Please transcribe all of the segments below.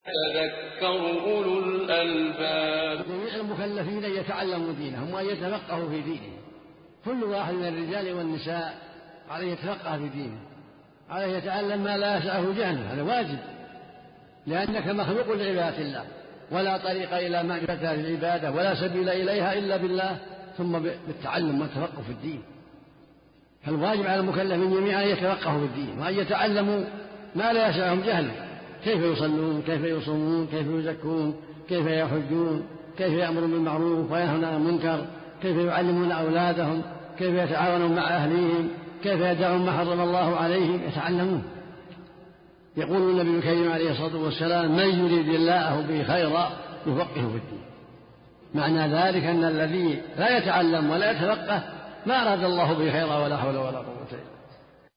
تذكر أولو الألباب. جميع المكلفين أن يتعلموا دينهم وأن يتفقهوا في دينهم. كل واحد من الرجال والنساء عليه يتفقه في دينه، عليه يتعلم ما لا يسعه جهله، هذا واجب، لأنك مخلوق لعبادة الله، ولا طريق إلى معرفة العبادة ولا سبيل إليها إلا بالله، ثم بالتعلم والتفقه في الدين. فالواجب على المكلفين جميعا أن يتفقهوا في الدين وأن يتعلموا ما لا يسعهم جهله، كيف يصلون، كيف يصومون، كيف يزكون، كيف يحجون، كيف يأمرون بالمعروف وينهون عن المنكر، كيف يعلمون أولادهم، كيف يتعاونون مع أهليهم، كيف يدعون ما حرم الله عليهم، يتعلمون. يقول النبي الكريم عليه الصلاة والسلام: من يريد الله به خيرا يفقهه في الدين. معنى ذلك أن الذي لا يتعلم ولا يتفقه ما أراد الله به خيرا ولا حول ولا قوة إلا بالله.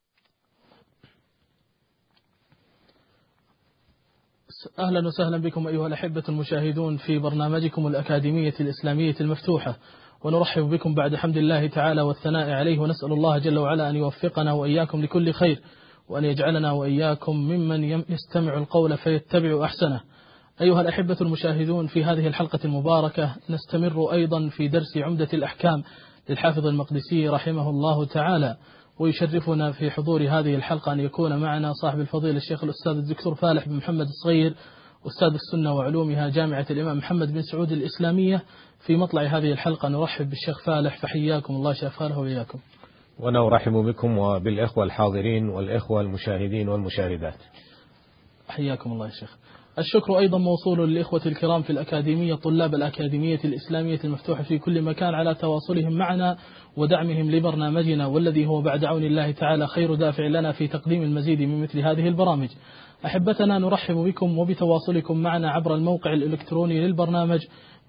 أهلا وسهلا بكم أيها الأحبة المشاهدون في برنامجكم الأكاديمية الإسلامية المفتوحة، ونرحب بكم بعد حمد الله تعالى والثناء عليه، ونسأل الله جل وعلا أن يوفقنا وإياكم لكل خير، وأن يجعلنا وإياكم ممن يستمع القول فيتبع أحسنه. أيها الأحبة المشاهدون، في هذه الحلقة المباركة نستمر أيضا في درس عمدة الأحكام للحافظ المقدسي رحمه الله تعالى، ويشرفنا في حضور هذه الحلقة أن يكون معنا صاحب الفضيلة الشيخ الأستاذ الدكتور فالح بن محمد الصغير، أستاذ السنة وعلومها جامعة الإمام محمد بن سعود الإسلامية. في مطلع هذه الحلقة نرحب بالشيخ فالح، فحياكم الله شيخ فالح وإياكم. وأنا أرحب بكم وبالإخوة الحاضرين والإخوة المشاهدين والمشاهدات. حياكم الله يا شيخ. الشكر أيضا موصول للإخوة الكرام في الأكاديمية، طلاب الأكاديمية الإسلامية المفتوحة في كل مكان، على تواصلهم معنا ودعمهم لبرنامجنا، والذي هو بعد عون الله تعالى خير دافع لنا في تقديم المزيد من مثل هذه البرامج. أحبتنا، نرحب بكم وبتواصلكم معنا عبر الموقع الإلكتروني للبرنامج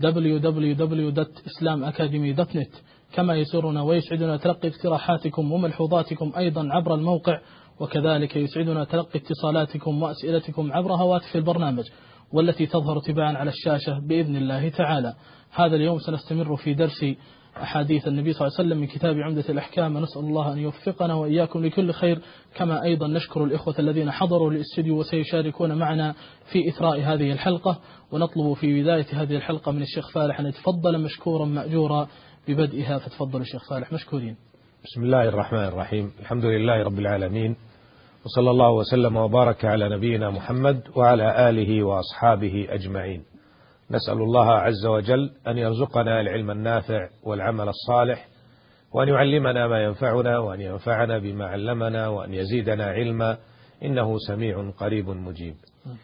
www.islamacademy.net. كما يسرنا ويسعدنا تلقي اقتراحاتكم وملحوظاتكم أيضا عبر الموقع، وكذلك يسعدنا تلقي اتصالاتكم وأسئلتكم عبر هواتف البرنامج، والتي تظهر تباعا على الشاشة بإذن الله تعالى. هذا اليوم سنستمر في درس أحاديث النبي صلى الله عليه وسلم من كتاب عمدة الأحكام، ونسأل الله أن يوفقنا وإياكم لكل خير. كما أيضا نشكر الإخوة الذين حضروا للاستديو وسيشاركون معنا في إثراء هذه الحلقة، ونطلب في بداية هذه الحلقة من الشيخ فالح أن يتفضل مشكورا مأجورا ببدئها، فتفضل الشيخ فالح مشكورين. بسم الله الرحمن الرحيم. الحمد لله رب العالمين، وصلى الله وسلم وبارك على نبينا محمد وعلى آله وأصحابه أجمعين. نسأل الله عز وجل أن يرزقنا العلم النافع والعمل الصالح، وأن يعلمنا ما ينفعنا، وأن ينفعنا بما علمنا، وأن يزيدنا علما، إنه سميع قريب مجيب.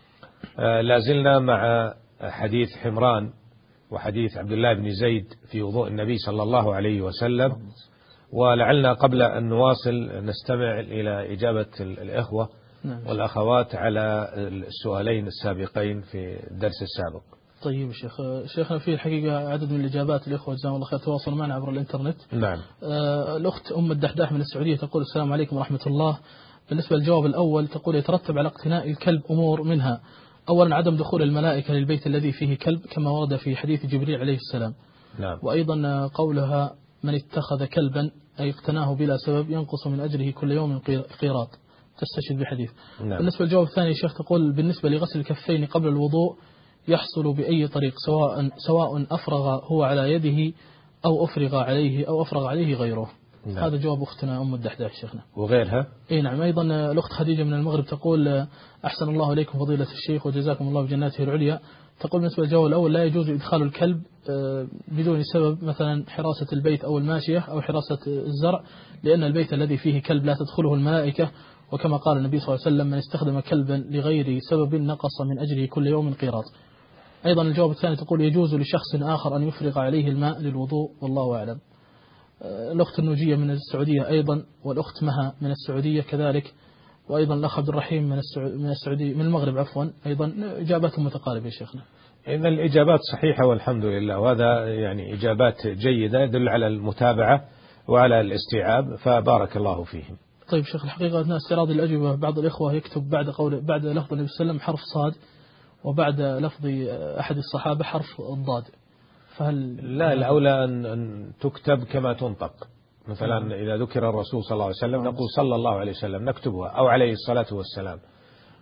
لازلنا مع حديث حمران وحديث عبد الله بن زيد في وضوء النبي صلى الله عليه وسلم، ولعلنا قبل أن نواصل نستمع إلى إجابة الإخوة والأخوات على السؤالين السابقين في الدرس السابق. طيب شيخنا، في الحقيقة عدد من الإجابات الإخوة جزاهم الله خير تواصلوا معنا عبر الإنترنت. نعم. الأخت أم الدحداح من السعودية تقول: السلام عليكم ورحمة الله. بالنسبة للجواب الأول تقول: يترتب على اقتناء الكلب أمور، منها أولا عدم دخول الملائكة للبيت الذي فيه كلب كما ورد في حديث جبريل عليه السلام. نعم. وأيضا قولها: من اتخذ كلبا أي اقتناه بلا سبب ينقص من أجره كل يوم قيراط، تستشهد بحديث. نعم. بالنسبة للجواب الثاني شيخ تقول: بالنسبة لغسل الكفين قبل الوضوء يحصل بأي طريق، سواء أفرغ هو على يده أو أفرغ عليه غيره. نعم. هذا جواب أختنا أم الدحداح شيخنا. وغيرها؟ إيه نعم. أيضا الأخت خديجة من المغرب تقول: أحسن الله إليكم فضيلة الشيخ وجزاكم الله بجناته العليا. تقول: بالنسبة للجواب الأول لا يجوز إدخال الكلب بدون سبب، مثلا حراسة البيت أو الماشية أو حراسة الزرع، لأن البيت الذي فيه كلب لا تدخله الملائكة، وكما قال النبي صلى الله عليه وسلم: من استخدم كلبا لغير سبب نقص من أجره كل يوم قيراط. أيضا الجواب الثاني تقول: يجوز لشخص آخر أن يفرغ عليه الماء للوضوء، والله أعلم. الأخت النوجية من السعودية أيضا، والأخت مها من السعودية كذلك، وأيضا الأخ عبد الرحيم من السعودية من المغرب عفوا، أيضا إجاباتهم متقاربة يا شيخنا. إن الإجابات صحيحة والحمد لله، وهذا يعني إجابات جيدة يدل على المتابعة وعلى الاستيعاب، فبارك الله فيهم. طيب شيخ، الحقيقة أثناء استعراض الأجوبة بعض الإخوة يكتب بعد لفظ النبي صلى الله عليه وسلم حرف صاد، وبعد لفظ أحد الصحابة حرف الضاد، فهل لا، الأولى أن تكتب كما تنطق. مثلا إذا ذكر الرسول صلى الله عليه وسلم نقول صلى الله عليه وسلم، نكتبها، أو عليه الصلاة والسلام.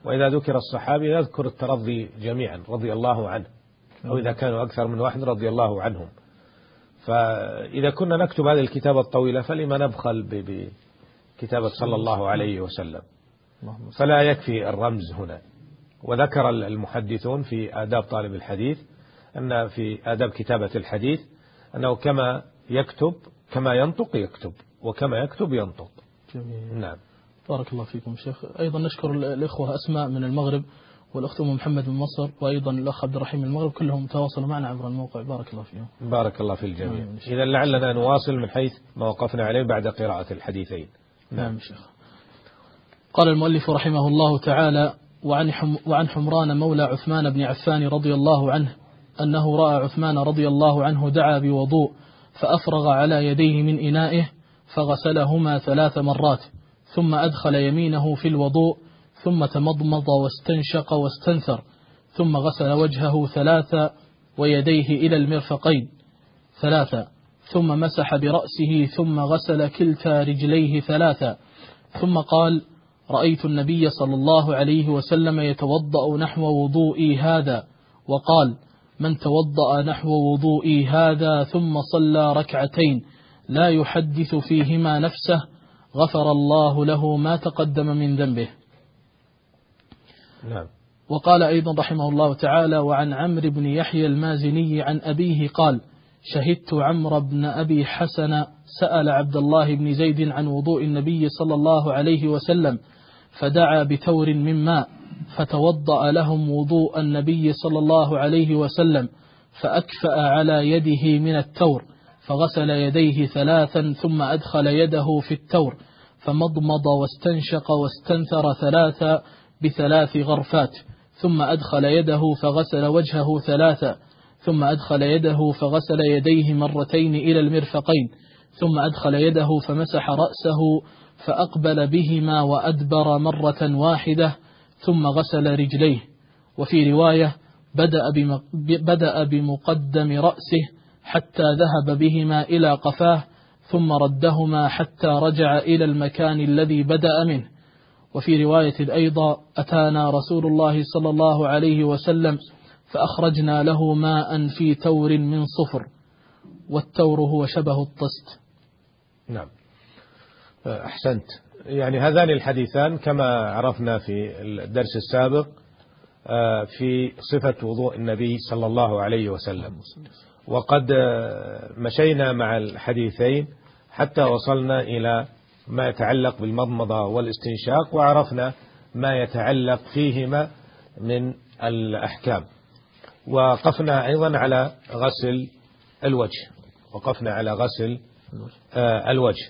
وإذا ذكر الصحابي يذكر الترضي جميعا رضي الله عنه، أو إذا كانوا أكثر من واحد رضي الله عنهم. فإذا كنا نكتب هذه الكتابة الطويلة فلما نبخل بكتابة صلى الله عليه وسلم، فلا يكفي الرمز هنا. وذكر المحدثون في آداب طالب الحديث أن في آداب كتابة الحديث أنه كما يكتب كما ينطق يكتب، وكما يكتب ينطق. جميل. نعم. بارك الله فيكم شيخ. أيضا نشكر الإخوة أسماء من المغرب، والأخت أم محمد من مصر، وأيضا الأخ عبد الرحيم من المغرب، كلهم تواصلوا معنا عبر الموقع. بارك الله فيهم. بارك الله في الجميع. إذا لعلنا نواصل من حيث ما وقفنا عليه بعد قراءة الحديثين. نعم شيخ. قال المؤلف رحمه الله تعالى: وعن حمران مولى عثمان بن عفان رضي الله عنه أنه رأى عثمان رضي الله عنه دعا بوضوء فأفرغ على يديه من إنائه فغسلهما 3 مرات، ثم أدخل يمينه في الوضوء، ثم تمضمض واستنشق واستنثر، ثم غسل وجهه 3 ويديه إلى المرفقين 3، ثم مسح برأسه، ثم غسل كلتا رجليه 3، ثم قال: رأيت النبي صلى الله عليه وسلم يتوضأ نحو وضوئي هذا، وقال: من توضأ نحو وضوئي هذا ثم صلى ركعتين لا يحدث فيهما نفسه غفر الله له ما تقدم من ذنبه. نعم. وقال أيضا رحمه الله تعالى: وعن عمرو بن يحيى المازني عن أبيه قال: شهدت عمرو بن أبي حسن سأل عبد الله بن زيد عن وضوء النبي صلى الله عليه وسلم، فدعا بثور من ماء، فتوضأ لهم وضوء النبي صلى الله عليه وسلم، فأكفأ على يده من التور، فغسل يديه 3، ثم أدخل يده في التور، فمضمض واستنشق واستنثر 3 ب3 غرفات، ثم أدخل يده فغسل وجهه 3، ثم أدخل يده فغسل يديه مرتين إلى المرفقين، ثم أدخل يده فمسح رأسه فأقبل بهما وأدبر مرة واحدة، ثم غسل رجليه. وفي رواية: بدأ بمقدم رأسه حتى ذهب بهما إلى قفاه، ثم ردهما حتى رجع إلى المكان الذي بدأ منه. وفي رواية أيضا: أتانا رسول الله صلى الله عليه وسلم فأخرجنا له ماء في تور من صفر، والتور هو شبه الطست. نعم. أحسنت. يعني هذان الحديثان كما عرفنا في الدرس السابق في صفة وضوء النبي صلى الله عليه وسلم، وقد مشينا مع الحديثين حتى وصلنا إلى ما يتعلق بالمضمضة والاستنشاق، وعرفنا ما يتعلق فيهما من الأحكام. وقفنا أيضا على غسل الوجه، وقفنا على غسل الوجه.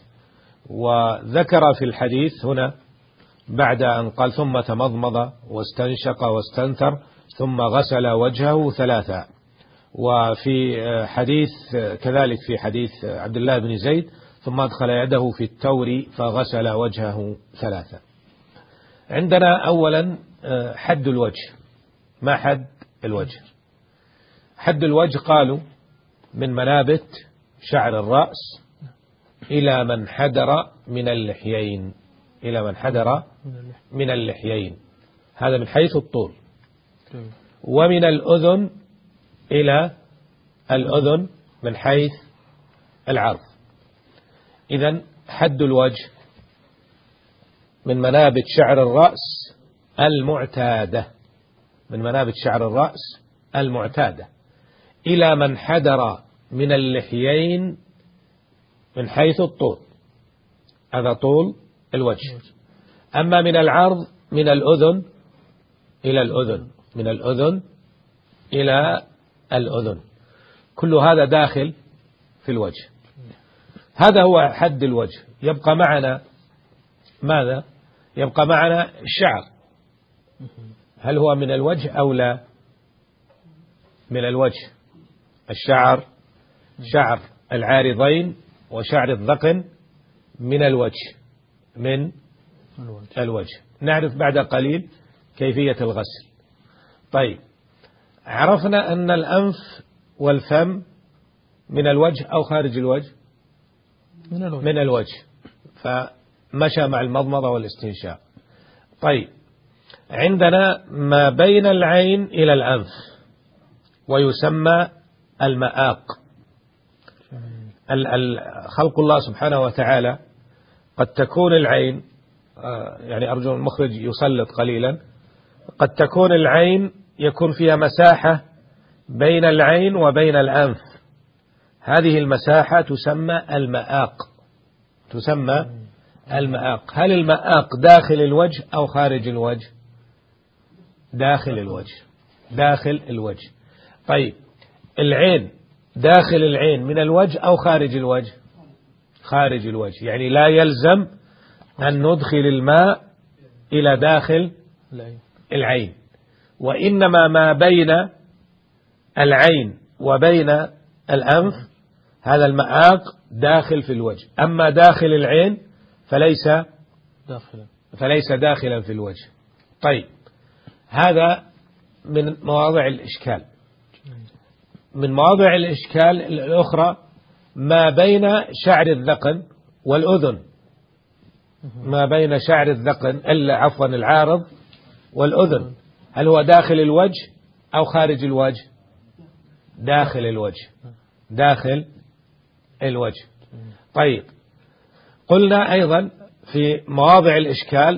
وذكر في الحديث هنا بعد أن قال: ثم تمضمض واستنشق واستنثر ثم غسل وجهه 3. وفي حديث كذلك في حديث عبد الله بن زيد: ثم أدخل يده في التور فغسل وجهه 3. عندنا أولا حد الوجه. ما حد الوجه؟ حد الوجه قالوا من منابت شعر الرأس إلى من حدر من اللحيين، إلى من حدر من اللحيين، هذا من حيث الطول. ومن الأذن إلى الأذن من حيث العرض. إذن حد الوجه من منابت شعر الرأس المعتادة، من منابت شعر الرأس المعتادة إلى من حدر من اللحيين من حيث الطول، هذا طول الوجه. أما من العرض من الأذن إلى الأذن، من الأذن إلى الأذن، كل هذا داخل في الوجه. هذا هو حد الوجه. يبقى معنا ماذا؟ يبقى معنا الشعر، هل هو من الوجه أو لا؟ من الوجه. الشعر شعر العارضين وشعر الذقن من الوجه، من الوجه. نعرف بعد قليل كيفية الغسل. طيب، عرفنا أن الأنف والفم من الوجه أو خارج الوجه؟ من الوجه، فمشى مع المضمضة والاستنشاق. طيب، عندنا ما بين العين إلى الأنف ويسمى المآق. خلق الله سبحانه وتعالى قد تكون العين، يعني أرجو المخرج يسلط قليلا، قد تكون العين يكون فيها مساحة بين العين وبين الأنف، هذه المساحة تسمى المآق، تسمى المآق. هل المآق داخل الوجه أو خارج الوجه؟ داخل الوجه، داخل الوجه. طيب العين داخل العين من الوجه أو خارج الوجه؟ خارج الوجه، يعني لا يلزم أن ندخل الماء إلى داخل العين، وإنما ما بين العين وبين الأنف هذا المآق داخل في الوجه، أما داخل العين فليس داخلا في الوجه. طيب هذا من مواضع الإشكال. من مواضع الإشكال الأخرى ما بين شعر الذقن والأذن، ما بين شعر الذقن عفوا العارض والأذن، هل هو داخل الوجه أو خارج الوجه؟ داخل الوجه، داخل الوجه. طيب قلنا أيضا في مواضع الإشكال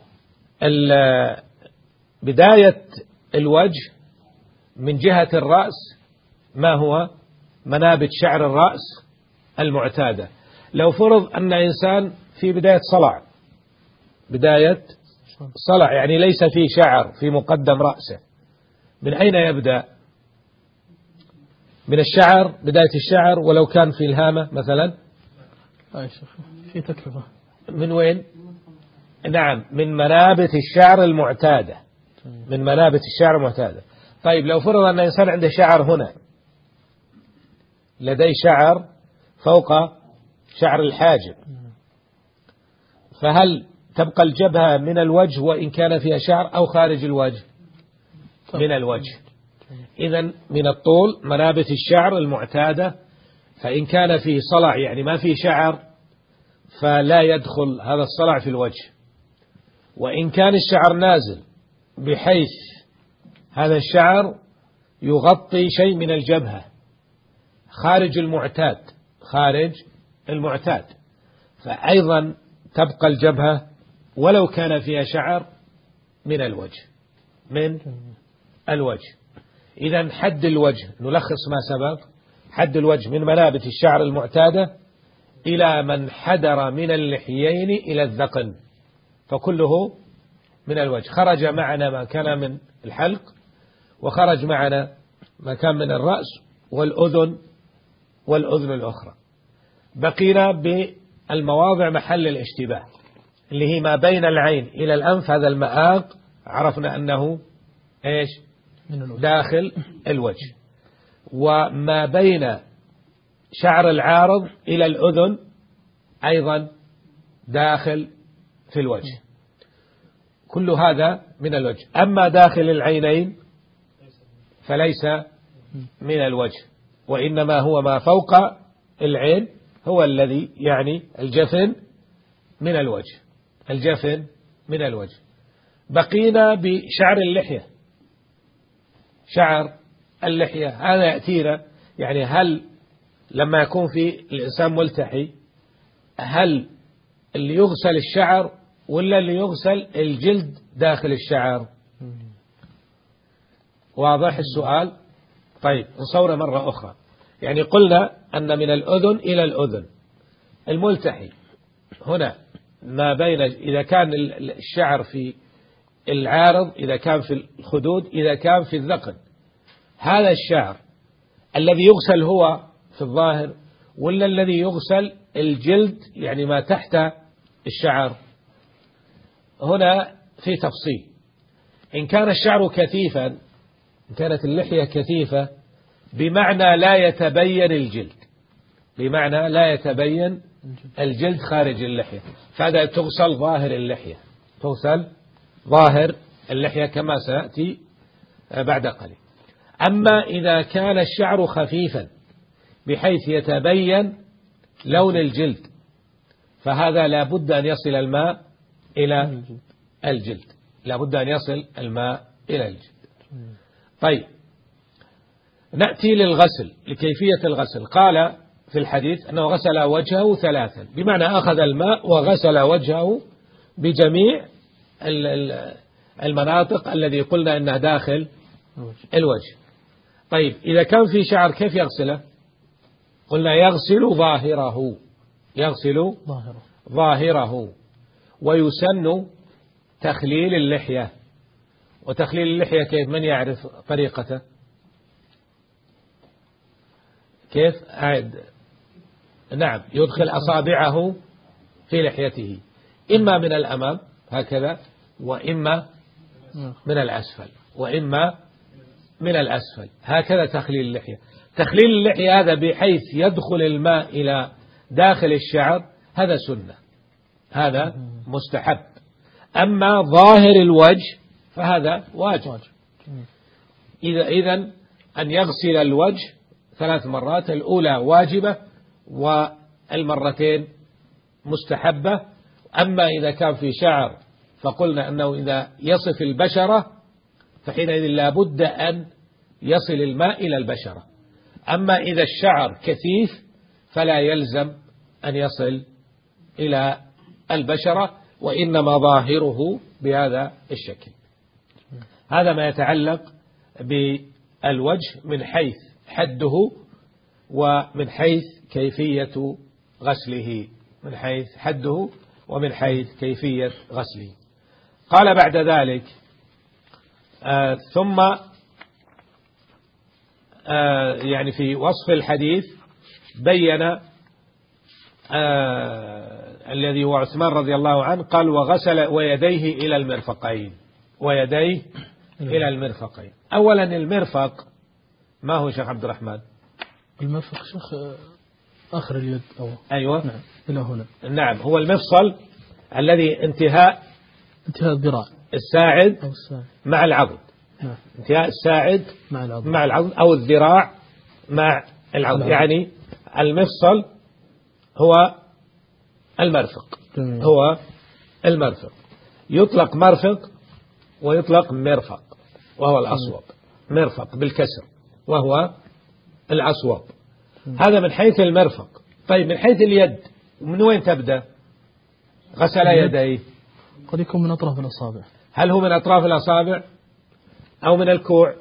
بداية الوجه من جهة الرأس ما هو منابت شعر الرأس المعتادة. لو فرض أن إنسان في بداية صلع يعني ليس فيه شعر في مقدم رأسه، من أين يبدأ؟ من الشعر، بداية الشعر، ولو كان في الهامة مثلا في تكلفة من وين؟ نعم من منابت الشعر المعتادة، من منابت الشعر المعتادة. طيب لو فرض أن إنسان عنده شعر هنا، لديه شعر فوق شعر الحاجب، فهل تبقى الجبهة من الوجه وإن كان فيها شعر أو خارج الوجه؟ من الوجه. إذن من الطول منابت الشعر المعتادة، فإن كان فيه صلع يعني ما فيه شعر فلا يدخل هذا الصلع في الوجه، وإن كان الشعر نازل بحيث هذا الشعر يغطي شيء من الجبهة خارج المعتاد فأيضا تبقى الجبهة ولو كان فيها شعر من الوجه. إذن حد الوجه، نلخص ما سبق، حد الوجه من منابت الشعر المعتادة إلى من حدر من اللحيين إلى الذقن، فكله من الوجه. خرج معنا ما كان من الحلق، وخرج معنا ما كان من الرأس والأذن الأخرى. بقينا بالمواضع محل الاشتباه اللي هي ما بين العين إلى الأنف، هذا المآق عرفنا أنه إيش؟ داخل الوجه. وما بين شعر العارض إلى الأذن أيضا داخل في الوجه، كل هذا من الوجه. أما داخل العينين فليس من الوجه، وإنما هو ما فوق العين، هو الذي يعني الجفن من الوجه، الجفن من الوجه. بقينا بشعر اللحية. شعر اللحية هذا يأتينا، يعني هل لما يكون في الإنسان ملتحي هل اللي يغسل الشعر ولا اللي يغسل الجلد داخل الشعر؟ واضح السؤال؟ طيب نصوره مرة أخرى. يعني قلنا أن من الأذن إلى الأذن الملتحي هنا ما بين، إذا كان الشعر في العارض، إذا كان في الخدود، إذا كان في الذقن، هذا الشعر الذي يغسل هو في الظاهر ولا الذي يغسل الجلد يعني ما تحت الشعر؟ هنا في تفصيل. إن كان الشعر كثيفا، إن كانت اللحية كثيفة بمعنى لا يتبين الجلد، بمعنى لا يتبين الجلد خارج اللحية، فهذا تغسل ظاهر اللحية، تغسل ظاهر اللحية كما سيأتي بعد قليل. أما إذا كان الشعر خفيفا بحيث يتبين لون الجلد، فهذا لا بد أن يصل الماء إلى الجلد، لابد أن يصل الماء إلى الجلد. طيب نأتي للغسل، لكيفية الغسل. قال في الحديث أنه غسل وجهه 3، بمعنى أخذ الماء وغسل وجهه بجميع المناطق الذي قلنا أنها داخل الوجه. طيب إذا كان في شعر كيف يغسله؟ قلنا يغسل ظاهره، يغسل ظاهره. ويسن تخليل اللحية. وتخليل اللحية كيف؟ من يعرف طريقته؟ كيف؟ نعم، يدخل أصابعه في لحيته، إما من الأمام هكذا، وإما من الأسفل، وإما من الأسفل، هكذا تخليل اللحية. تخليل اللحية هذا بحيث يدخل الماء إلى داخل الشعر، هذا سنة، هذا مستحب. أما ظاهر الوجه فهذا واجب. إذن أن يغسل الوجه 3 مرات، الأولى واجبة والمرتين مستحبة. أما إذا كان في شعر فقلنا أنه إذا يصف البشرة فحينئذ لا بد أن يصل الماء إلى البشرة. أما إذا الشعر كثيف فلا يلزم أن يصل إلى البشرة، وإنما ظاهره بهذا الشكل. هذا ما يتعلق بالوجه من حيث حده ومن حيث كيفية غسله، من حيث حده ومن حيث كيفية غسله. قال بعد ذلك ثم يعني في وصف الحديث بين الذي هو عثمان رضي الله عنه، قال وغسل ويديه إلى المرفقين، ويديه إلى المرفقين. أولا المرفق ما هو شيخ عبد الرحمن؟ المرفق شيخ آخر اليد أيوة نعم إلى هنا. نعم، هو المفصل الذي انتهاء الذراع الساعد أو الساعد مع العضد. نعم. انتهاء الساعد مع العضد أو الذراع مع العضد. يعني المفصل هو المرفق. هو المرفق. يطلق مرفق ويطلق مرفق وهو الأصوب. مرفق بالكسر وهو الأصوب. هذا من حيث المرفق. طيب من حيث اليد من وين تبدأ؟ غسل يديه، قد يكون من أطراف الأصابع. هل هو من أطراف الأصابع أو من الكوع؟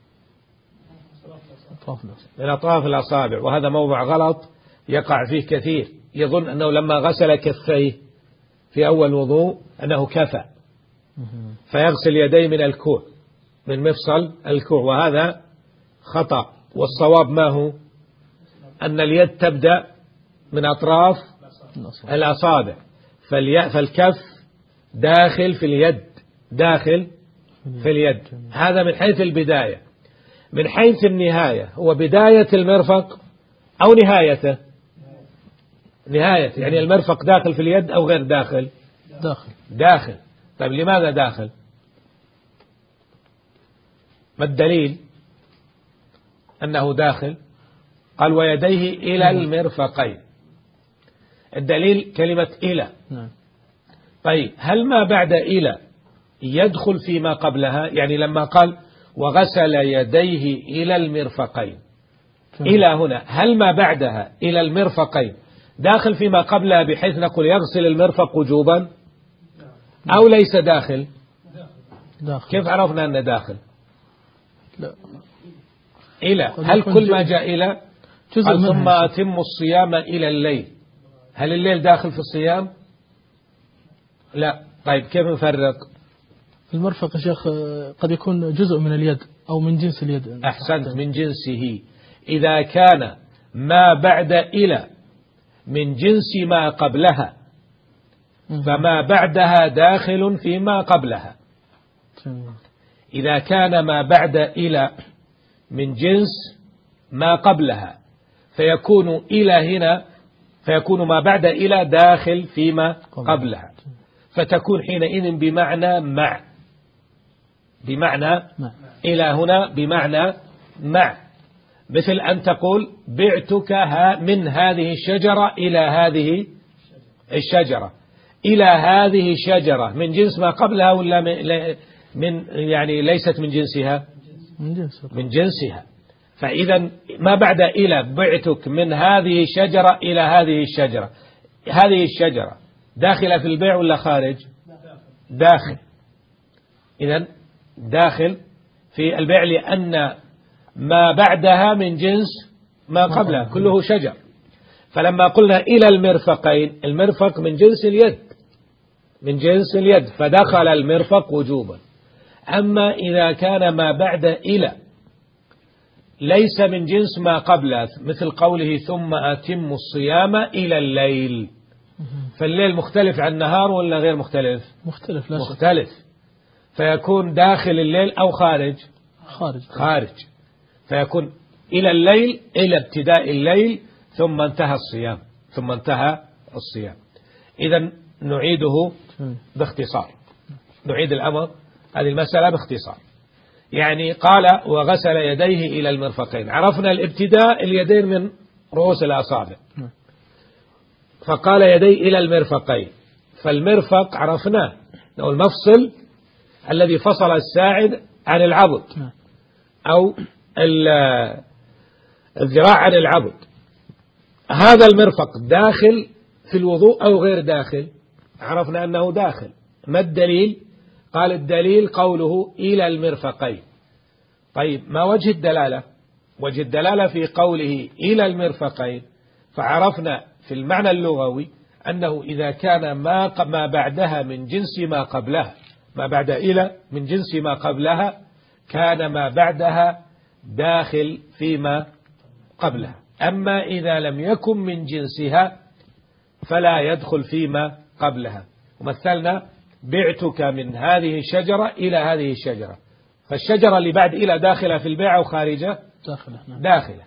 من أطراف الأصابع. وهذا موضع غلط يقع فيه كثير، يظن أنه لما غسل كفيه في أول وضوء أنه كفى، فيغسل يديه من الكوع، من مفصل الكوع، وهذا خطأ. والصواب ما هو؟ أن اليد تبدأ من أطراف الأصابع، فالكف داخل في اليد، داخل في اليد. هذا من حيث البداية. من حيث النهاية هو بداية المرفق أو نهايته؟ نهايته، يعني المرفق داخل في اليد أو غير داخل؟ داخل. طيب لماذا داخل؟ ما الدليل أنه داخل؟ قال ويديه إلى المرفقين. الدليل كلمة إلى. طيب هل ما بعد إلى يدخل فيما قبلها؟ يعني لما قال وغسل يديه إلى المرفقين، إلى هنا هل ما بعدها إلى المرفقين داخل فيما قبلها بحيث نقول يغسل المرفق وجوبا أو ليس داخل؟ كيف عرفنا أنه داخل؟ لا. إلى، هل كل ما جاء إلى؟ قال ثم أتم الصيام إلى الليل، هل الليل داخل في الصيام؟ لا. طيب كيف نفرق؟ المرفق يا شيخ قد يكون جزء من اليد أو من جنس اليد. أحسنت، من جنسه. إذا كان ما بعد إلى من جنس ما قبلها فما بعدها داخل فيما قبلها. إذا كان ما بعد إلى من جنس ما قبلها فيكون إلى هنا، فيكون ما بعد إلى داخل فيما قبلها، فتكون حينئذ بمعنى مع، بمعنى إلى هنا بمعنى مع. مثل أن تقول بعتك من هذه الشجرة إلى هذه الشجرة. إلى هذه الشجرة من جنس ما قبلها ولا من يعني ليست من جنسها؟ من جنسها. فإذا ما بعد إلى بعتك من هذه الشجرة إلى هذه الشجرة، هذه الشجرة داخلة في البيع ولا خارج؟ داخل. إذا داخل في البيع لأن ما بعدها من جنس ما قبلها كله شجر. فلما قلنا إلى المرفقين، المرفق من جنس اليد، من جنس اليد، فدخل المرفق وجوبا. أما إذا كان ما بعد إلى ليس من جنس ما قبله، مثل قوله ثم أتم الصيام إلى الليل، فالليل مختلف عن النهار ولا غير مختلف؟ مختلف، لا شك. مختلف. فيكون داخل الليل أو خارج؟ خارج. فيكون إلى الليل، إلى ابتداء الليل، ثم انتهى الصيام، ثم انتهى الصيام. إذا نعيده باختصار، نعيد الأمر هذه المسألة باختصار. يعني قال وغسل يديه إلى المرفقين، عرفنا الابتداء اليدين من رؤوس الأصابع، فقال يديه إلى المرفقين. فالمرفق عرفناه أنه المفصل الذي فصل الساعد عن العضد أو الذراع عن العضد. هذا المرفق داخل في الوضوء أو غير داخل؟ عرفنا أنه داخل. ما الدليل؟ قال الدليل قوله إلى المرفقين. طيب ما وجه الدلالة؟ وجه الدلالة في قوله إلى المرفقين، فعرفنا في المعنى اللغوي أنه إذا كان ما بعدها من جنس ما قبلها، ما بعد إلى من جنس ما قبلها، كان ما بعدها داخل فيما قبلها. أما إذا لم يكن من جنسها فلا يدخل فيما قبلها. ومثلنا بعتك من هذه الشجرة إلى هذه الشجرة، فالشجرة اللي بعد إلى داخلة في البيع أو خارجة؟ داخلة.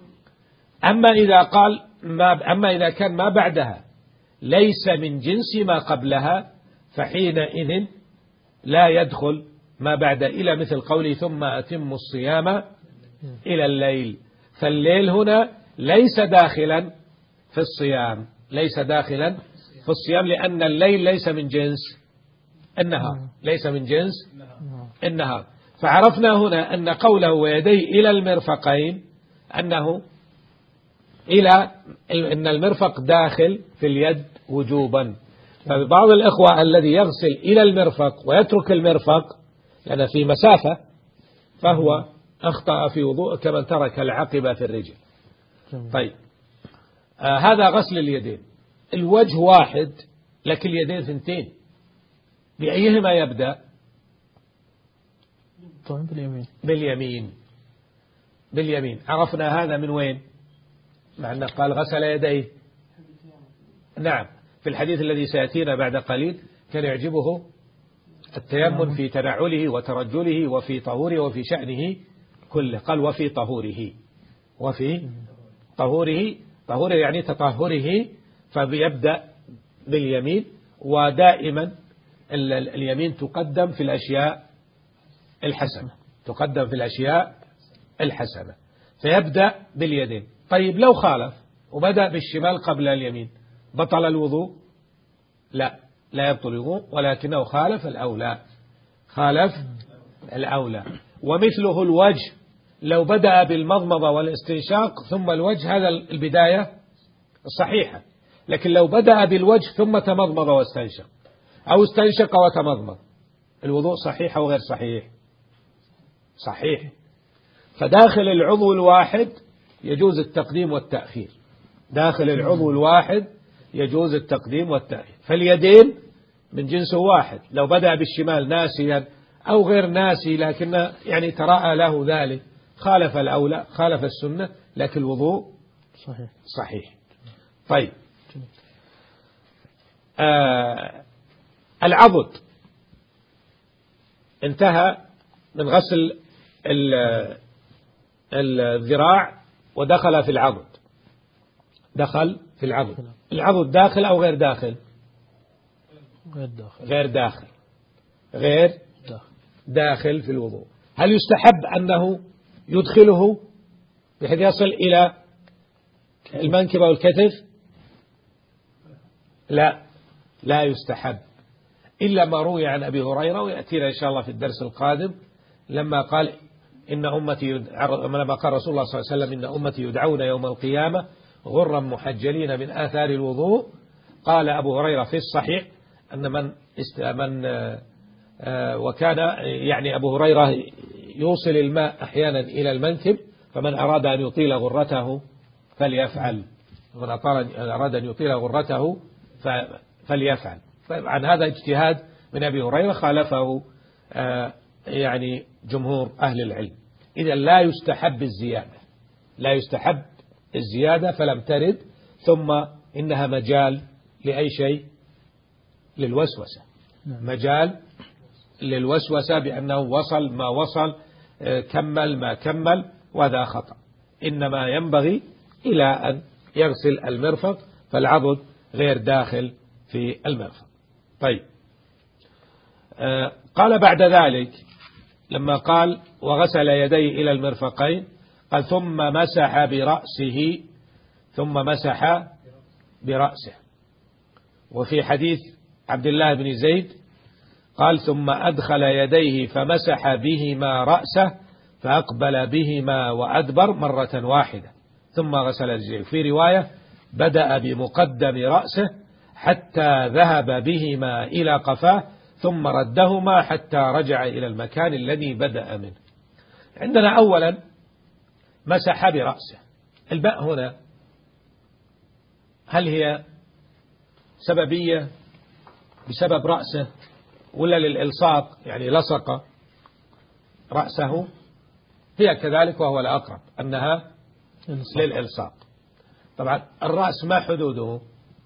أما إذا كان ما بعدها ليس من جنس ما قبلها، فحينئذ لا يدخل ما بعد إلى، مثل قوله ثم أتم الصيام إلى الليل. فالليل هنا ليس داخلا في الصيام، ليس داخلا في الصيام، لأن الليل ليس من جنس النهار، ليس من جنس النهار. فعرفنا هنا أن قوله ويديه إلى المرفقين أنه إن المرفق داخل في اليد وجوبا. فبعض الإخوة الذي يغسل إلى المرفق ويترك المرفق لأن في مسافة، فهو أخطأ في وضوء كمن ترك العقبة في الرجل. طيب هذا غسل اليدين. الوجه واحد لكن اليدين ثنتين، بأيهما يبدأ؟ باليمين. باليمين. عرفنا هذا من وين؟ مع أنه قال غسل يديه. نعم، في الحديث الذي سيأتينا بعد قليل كان يعجبه التيمم في تنعله وترجله وفي طهوره وفي شأنه كله. قال وفي طهوره، وفي طهوره يعني تطهره، فبيبدأ باليمين. ودائما اليمين تقدم في الأشياء الحسنة، تقدم في الأشياء الحسنة، فيبدأ باليدين. طيب لو خالف وبدأ بالشمال قبل اليمين بطل الوضوء؟ لا يبطل الوضوء، ولكنه خالف الأولى، خالف الأولى. ومثله الوجه، لو بدأ بالمضمضة والاستنشاق ثم الوجه، هذا البداية الصحيحة. لكن لو بدأ بالوجه ثم تمضمض واستنشق أو استنشق وتمضمض، الوضوء صحيح أو غير صحيح؟ صحيح. فداخل العضو الواحد يجوز التقديم والتأخير، داخل العضو الواحد يجوز التقديم والتأخير. فاليدين من جنس واحد، لو بدأ بالشمال ناسيا أو غير ناسي لكن يعني تراءى له ذلك، خالف الأولى، خالف السنة، لكن الوضوء صحيح. طيب العضد انتهى من غسل الذراع ودخل في العضد، دخل في العضد. العضد داخل أو غير داخل؟ غير داخل، غير داخل في الوضوء. هل يستحب أنه يدخله بحيث يصل إلى المنكبة والكتف؟ لا، لا يستحب إلا ما روي عن أبي هريرة، ويأتينا إن شاء الله في الدرس القادم لما قال لما قال رسول الله صلى الله عليه وسلم إن أمتي يدعون يوم القيامة غرا محجلين من آثار الوضوء. قال أبو هريرة في الصحيح أن وكان يعني أبو هريرة يوصل الماء أحيانا إلى المنكب، فمن أراد أن يطيل غرته فليفعل، من أراد أن يطيل غرته فليفعل. عن هذا اجتهاد من أبي هريرة خالفه يعني جمهور أهل العلم. إذا لا يستحب الزيادة، لا يستحب الزيادة فلم ترد، ثم إنها مجال لأي شيء، للوسوسة، مجال للوسوسة بأنه وصل ما وصل، كمل ما كمل، وهذا خطأ. إنما ينبغي إلى أن يغسل المرفق، فالعضد غير داخل في المرفق. طيب، قال بعد ذلك لما قال وغسل يديه إلى المرفقين قال ثم مسح برأسه، ثم مسح برأسه. وفي حديث عبد الله بن زيد قال ثم أدخل يديه فمسح بهما رأسه فأقبل بهما وأدبر مرة واحدة ثم غسل رجليه. في رواية بدأ بمقدم رأسه حتى ذهب بهما إلى قفاه ثم ردهما حتى رجع إلى المكان الذي بدأ منه. عندنا أولا مسح برأسه. الباء هنا هل هي سببية بسبب رأسه ولا للإلصاق، يعني لصق رأسه؟ هي كذلك، وهو الأقرب أنها للإلصاق. طبعا الرأس ما حدوده؟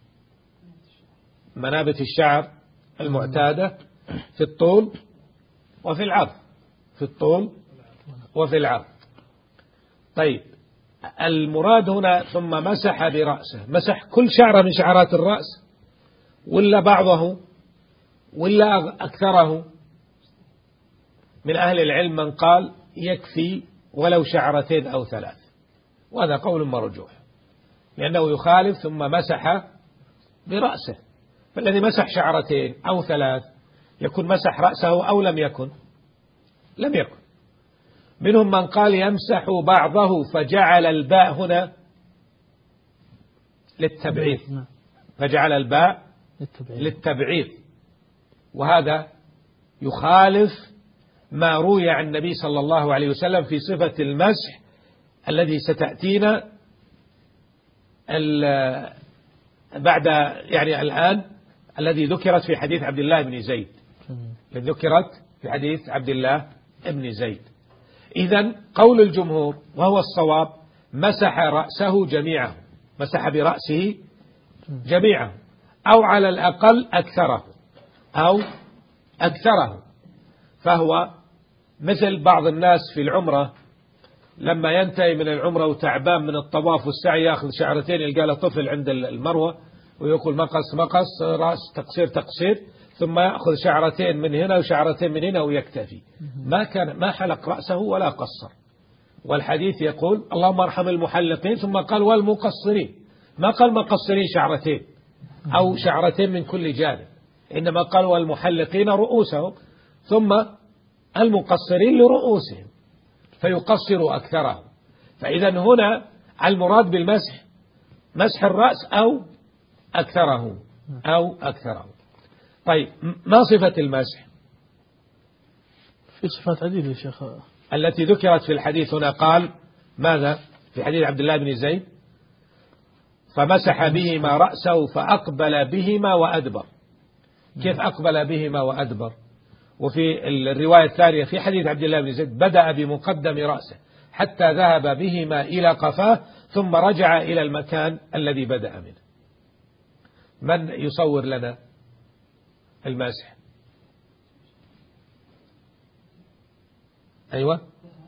منابت الشعر المعتادة في الطول وفي العرض، في الطول وفي العرض. طيب، المراد هنا ثم مسح برأسه، مسح كل شعرة من شعرات الرأس ولا بعضه ولا أكثره؟ من أهل العلم من قال يكفي ولو شعرتين أو ثلاث، وهذا قول مرجوح لأنه يخالف ثم مسح برأسه. فالذي مسح شعرتين أو ثلاث يكون مسح رأسه أو لم يكن؟ لم يكن. منهم من قال يمسح بعضه فجعل الباء هنا للتبعيض، فجعل الباء للتبعيض، وهذا يخالف ما روي عن النبي صلى الله عليه وسلم في صفة المسح الذي ستأتينا بعد يعني الآن، الذي ذكرت في حديث عبد الله بن زيد، ذكرت في حديث عبد الله بن زيد. إذن قول الجمهور وهو الصواب مسح رأسه جميعه، مسح برأسه جميعه أو على الأقل أكثره، أو أكثره. فهو مثل بعض الناس في العمرة لما ينتهي من العمرة وتعبان من الطواف والسعي يأخذ شعرتين، يلقى له طفل عند المروة ويقول مقص مقص، رأس تقصير تقصير، ثم يأخذ شعرتين من هنا وشعرتين من هنا ويكتفي. ما حلق رأسه ولا قصر. والحديث يقول اللهم ارحم المحلقين، ثم قال والمقصرين، ما قال مقصرين شعرتين أو شعرتين من كل جانب، إنما قال والمحلقين رؤوسهم، ثم المقصرين لرؤوسهم فيقصر أكثره. فإذا هنا المراد بالمسح مسح الرأس أو أكثره، أو أكثره. طيب، ما صفة المسح؟ في صفات عديدة يا شيخ التي ذكرت في الحديث هنا. قال ماذا في حديث عبد الله بن زيد؟ فمسح بهما رأسه فأقبل بهما وأدبر. كيف أقبل بهما وأدبر؟ وفي الرواية الثانية في حديث عبد الله بن زيد بدأ بمقدم رأسه حتى ذهب بهما إلى قفاه ثم رجع إلى المكان الذي بدأ منه. من يصور لنا المسح؟ أيوة.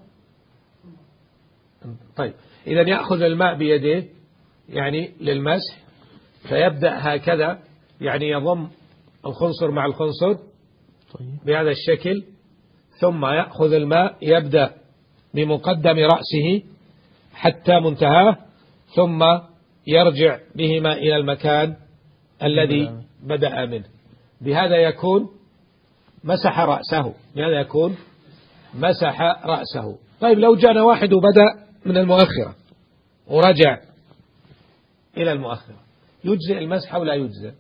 طيب، إذا يأخذ الماء بيديه يعني للمسح، فيبدأ هكذا، يعني يضم الخنصر مع الخنصر بهذا الشكل، ثم يأخذ الماء يبدأ بمقدم رأسه حتى منتهاه، ثم يرجع بهما إلى المكان الذي بدأ منه، بهذا يكون مسح رأسه، بهذا يكون مسح رأسه. طيب لو جاءنا واحد وبدأ من المؤخرة ورجع إلى المؤخرة، يجزئ المسح أو لا يجزئ؟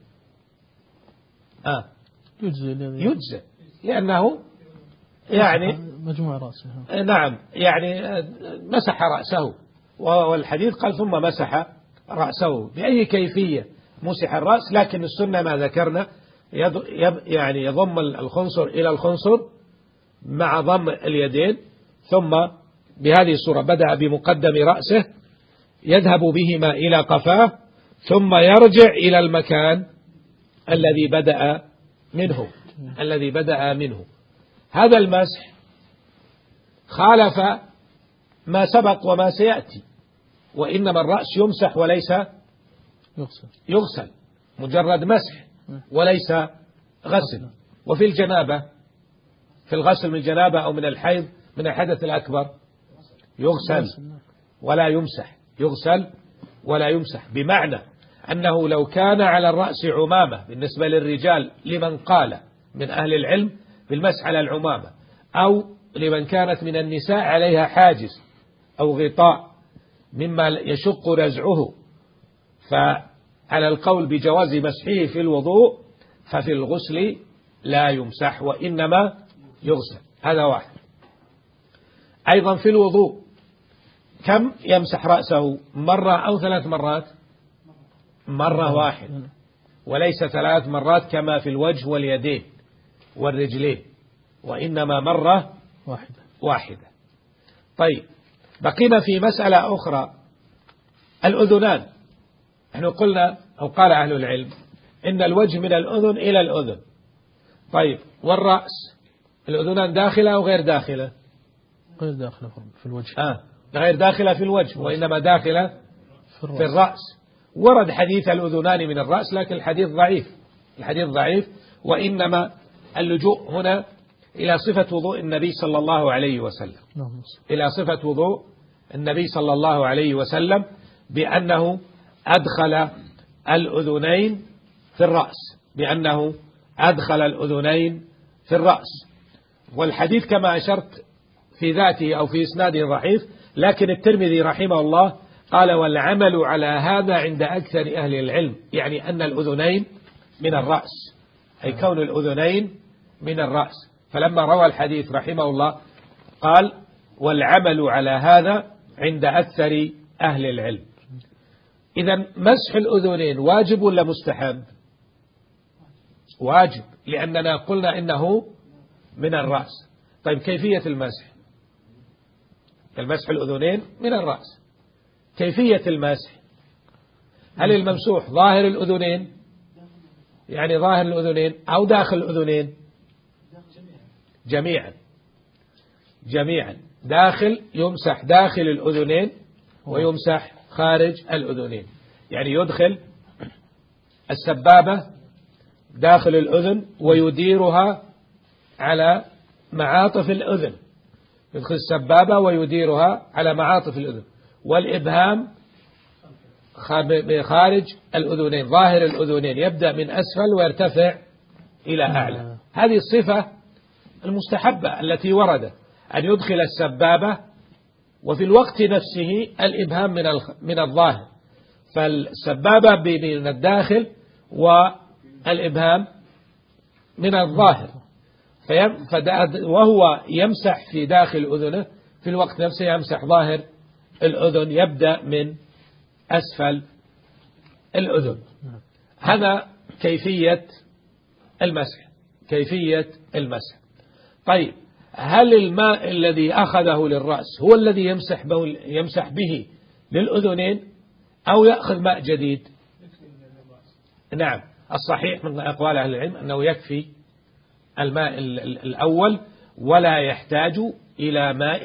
يجزئ، لأنه يعني مجموع رأسه. نعم، يعني مسح رأسه، والحديث قال ثم مسح رأسه. بأي كيفية مسح الرأس، لكن السنة ما ذكرنا يعني يضم الخنصر إلى الخنصر مع ضم اليدين، ثم بهذه الصورة بدأ بمقدم رأسه يذهب بهما إلى قفاه، ثم يرجع إلى المكان الذي بدأ منه. هذا المسح خالف ما سبق وما سيأتي، وإنما الرأس يمسح وليس يغسل، مجرد مسح وليس غسل. وفي الجنابة، في الغسل من الجنابة أو من الحيض من الحدث الأكبر يغسل ولا يمسح، يغسل ولا يمسح، بمعنى أنه لو كان على الرأس عمامة بالنسبة للرجال لمن قال من أهل العلم بالمسح على العمامة، أو لمن كانت من النساء عليها حاجز أو غطاء مما يشق رزعه، فعلى القول بجواز مسحه في الوضوء، ففي الغسل لا يمسح وإنما يغسل. هذا واحد. أيضا في الوضوء كم يمسح رأسه؟ مرة أو 3 مرات؟ مرة واحدة، وليس 3 مرات كما في الوجه واليدين والرجلين، وإنما مرة واحدة. طيب بقينا في مسألة أخرى، الأذنان. نحن قلنا أو قال أهل العلم إن الوجه من الأذن إلى الأذن. طيب والرأس، الأذنان داخلة أو غير داخلة؟ غير داخلة في الوجه. غير داخلة في الوجه، وإنما داخلة في الرأس. ورد حديث الأذنان من الرأس، لكن الحديث ضعيف، وإنما اللجوء هنا إلى صفة وضوء النبي صلى الله عليه وسلم، إلى صفة وضوء النبي صلى الله عليه وسلم بأنه أدخل الأذنين في الرأس، بأنه أدخل الأذنين في الرأس. والحديث كما أشرت في ذاته أو في إسناده ضعيف، لكن الترمذي رحمه الله قال والعمل على هذا عند أكثر أهل العلم، يعني أن الأذنين من الرأس، أي كون الأذنين من الرأس. فلما روى الحديث رحمه الله قال والعمل على هذا عند أكثر أهل العلم. إذا مسح الأذنين واجب ولا مستحب؟ واجب، لأننا قلنا إنه من الرأس. طيب كيفية المسح؟ المسح الأذنين من الرأس، كيفية المسح؟ هل الممسوح ظاهر الأذنين، يعني ظاهر الأذنين، أو داخل الأذنين؟ جميعا. داخل يمسح داخل الأذنين ويمسح خارج الأذنين، يعني يدخل السبابة داخل الأذن ويديرها على معاطف الأذن، يدخل السبابة ويديرها على معاطف الأذن، والإبهام خارج الأذنين، ظاهر الأذنين، يبدأ من أسفل ويرتفع إلى أعلى. هذه الصفة المستحبة التي ورد، أن يدخل السبابة وفي الوقت نفسه الإبهام من الظاهر، فالسبابة من الداخل والإبهام من الظاهر، وهو يمسح في داخل أذنه في الوقت نفسه يمسح ظاهر الأذن، يبدأ من أسفل الأذن. هذا كيفية المسح. طيب هل الماء الذي أخذه للرأس هو الذي يمسح به للأذنين، أو يأخذ ماء جديد؟ نعم، الصحيح من أقوال أهل العلم أنه يكفي الماء الأول ولا يحتاج إلى ماء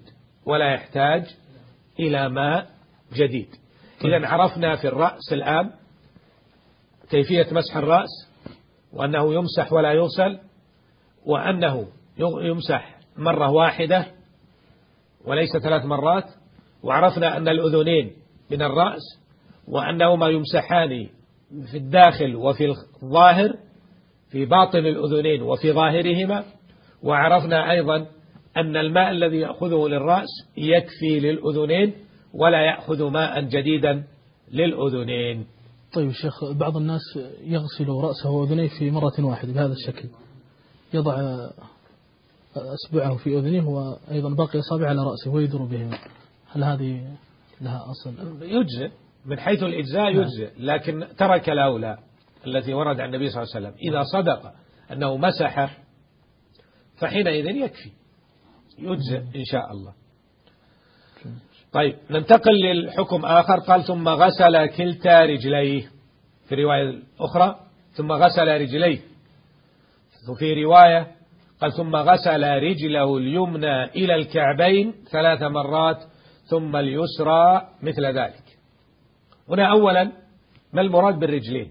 جديد، إذا عرفنا في الرأس الآن كيفية مسح الرأس، وأنه يمسح ولا يغسل، وأنه يمسح مرة واحدة وليس 3 مرات، وعرفنا أن الأذنين من الرأس وأنهما يمسحان في الداخل وفي الظاهر، في باطن الأذنين وفي ظاهرهما. وعرفنا أيضا أن الماء الذي يأخذه للرأس يكفي للأذنين ولا يأخذ ماء جديدا للأذنين. طيب الشيخ، بعض الناس يغسل رأسه وأذنيه في مرة واحدة بهذا الشكل، يضع أصبعه في أذنيه وأيضا باقي أصابع على رأسه ويدور بهما، هل هذه لها أصل؟ يجزئ من حيث الإجزاء يجزئ، لكن ترك الأولى التي ورد عن النبي صلى الله عليه وسلم. إذا صدق أنه مسح فحينئذ يكفي، يجزئ إن شاء الله. طيب ننتقل للحكم آخر. قال ثم غسل كلتا رجليه، في رواية أخرى ثم غسل رجليه، وفي رواية قال ثم غسل رجله اليمنى إلى الكعبين 3 مرات ثم اليسرى مثل ذلك. هنا أولا ما المراد بالرجلين؟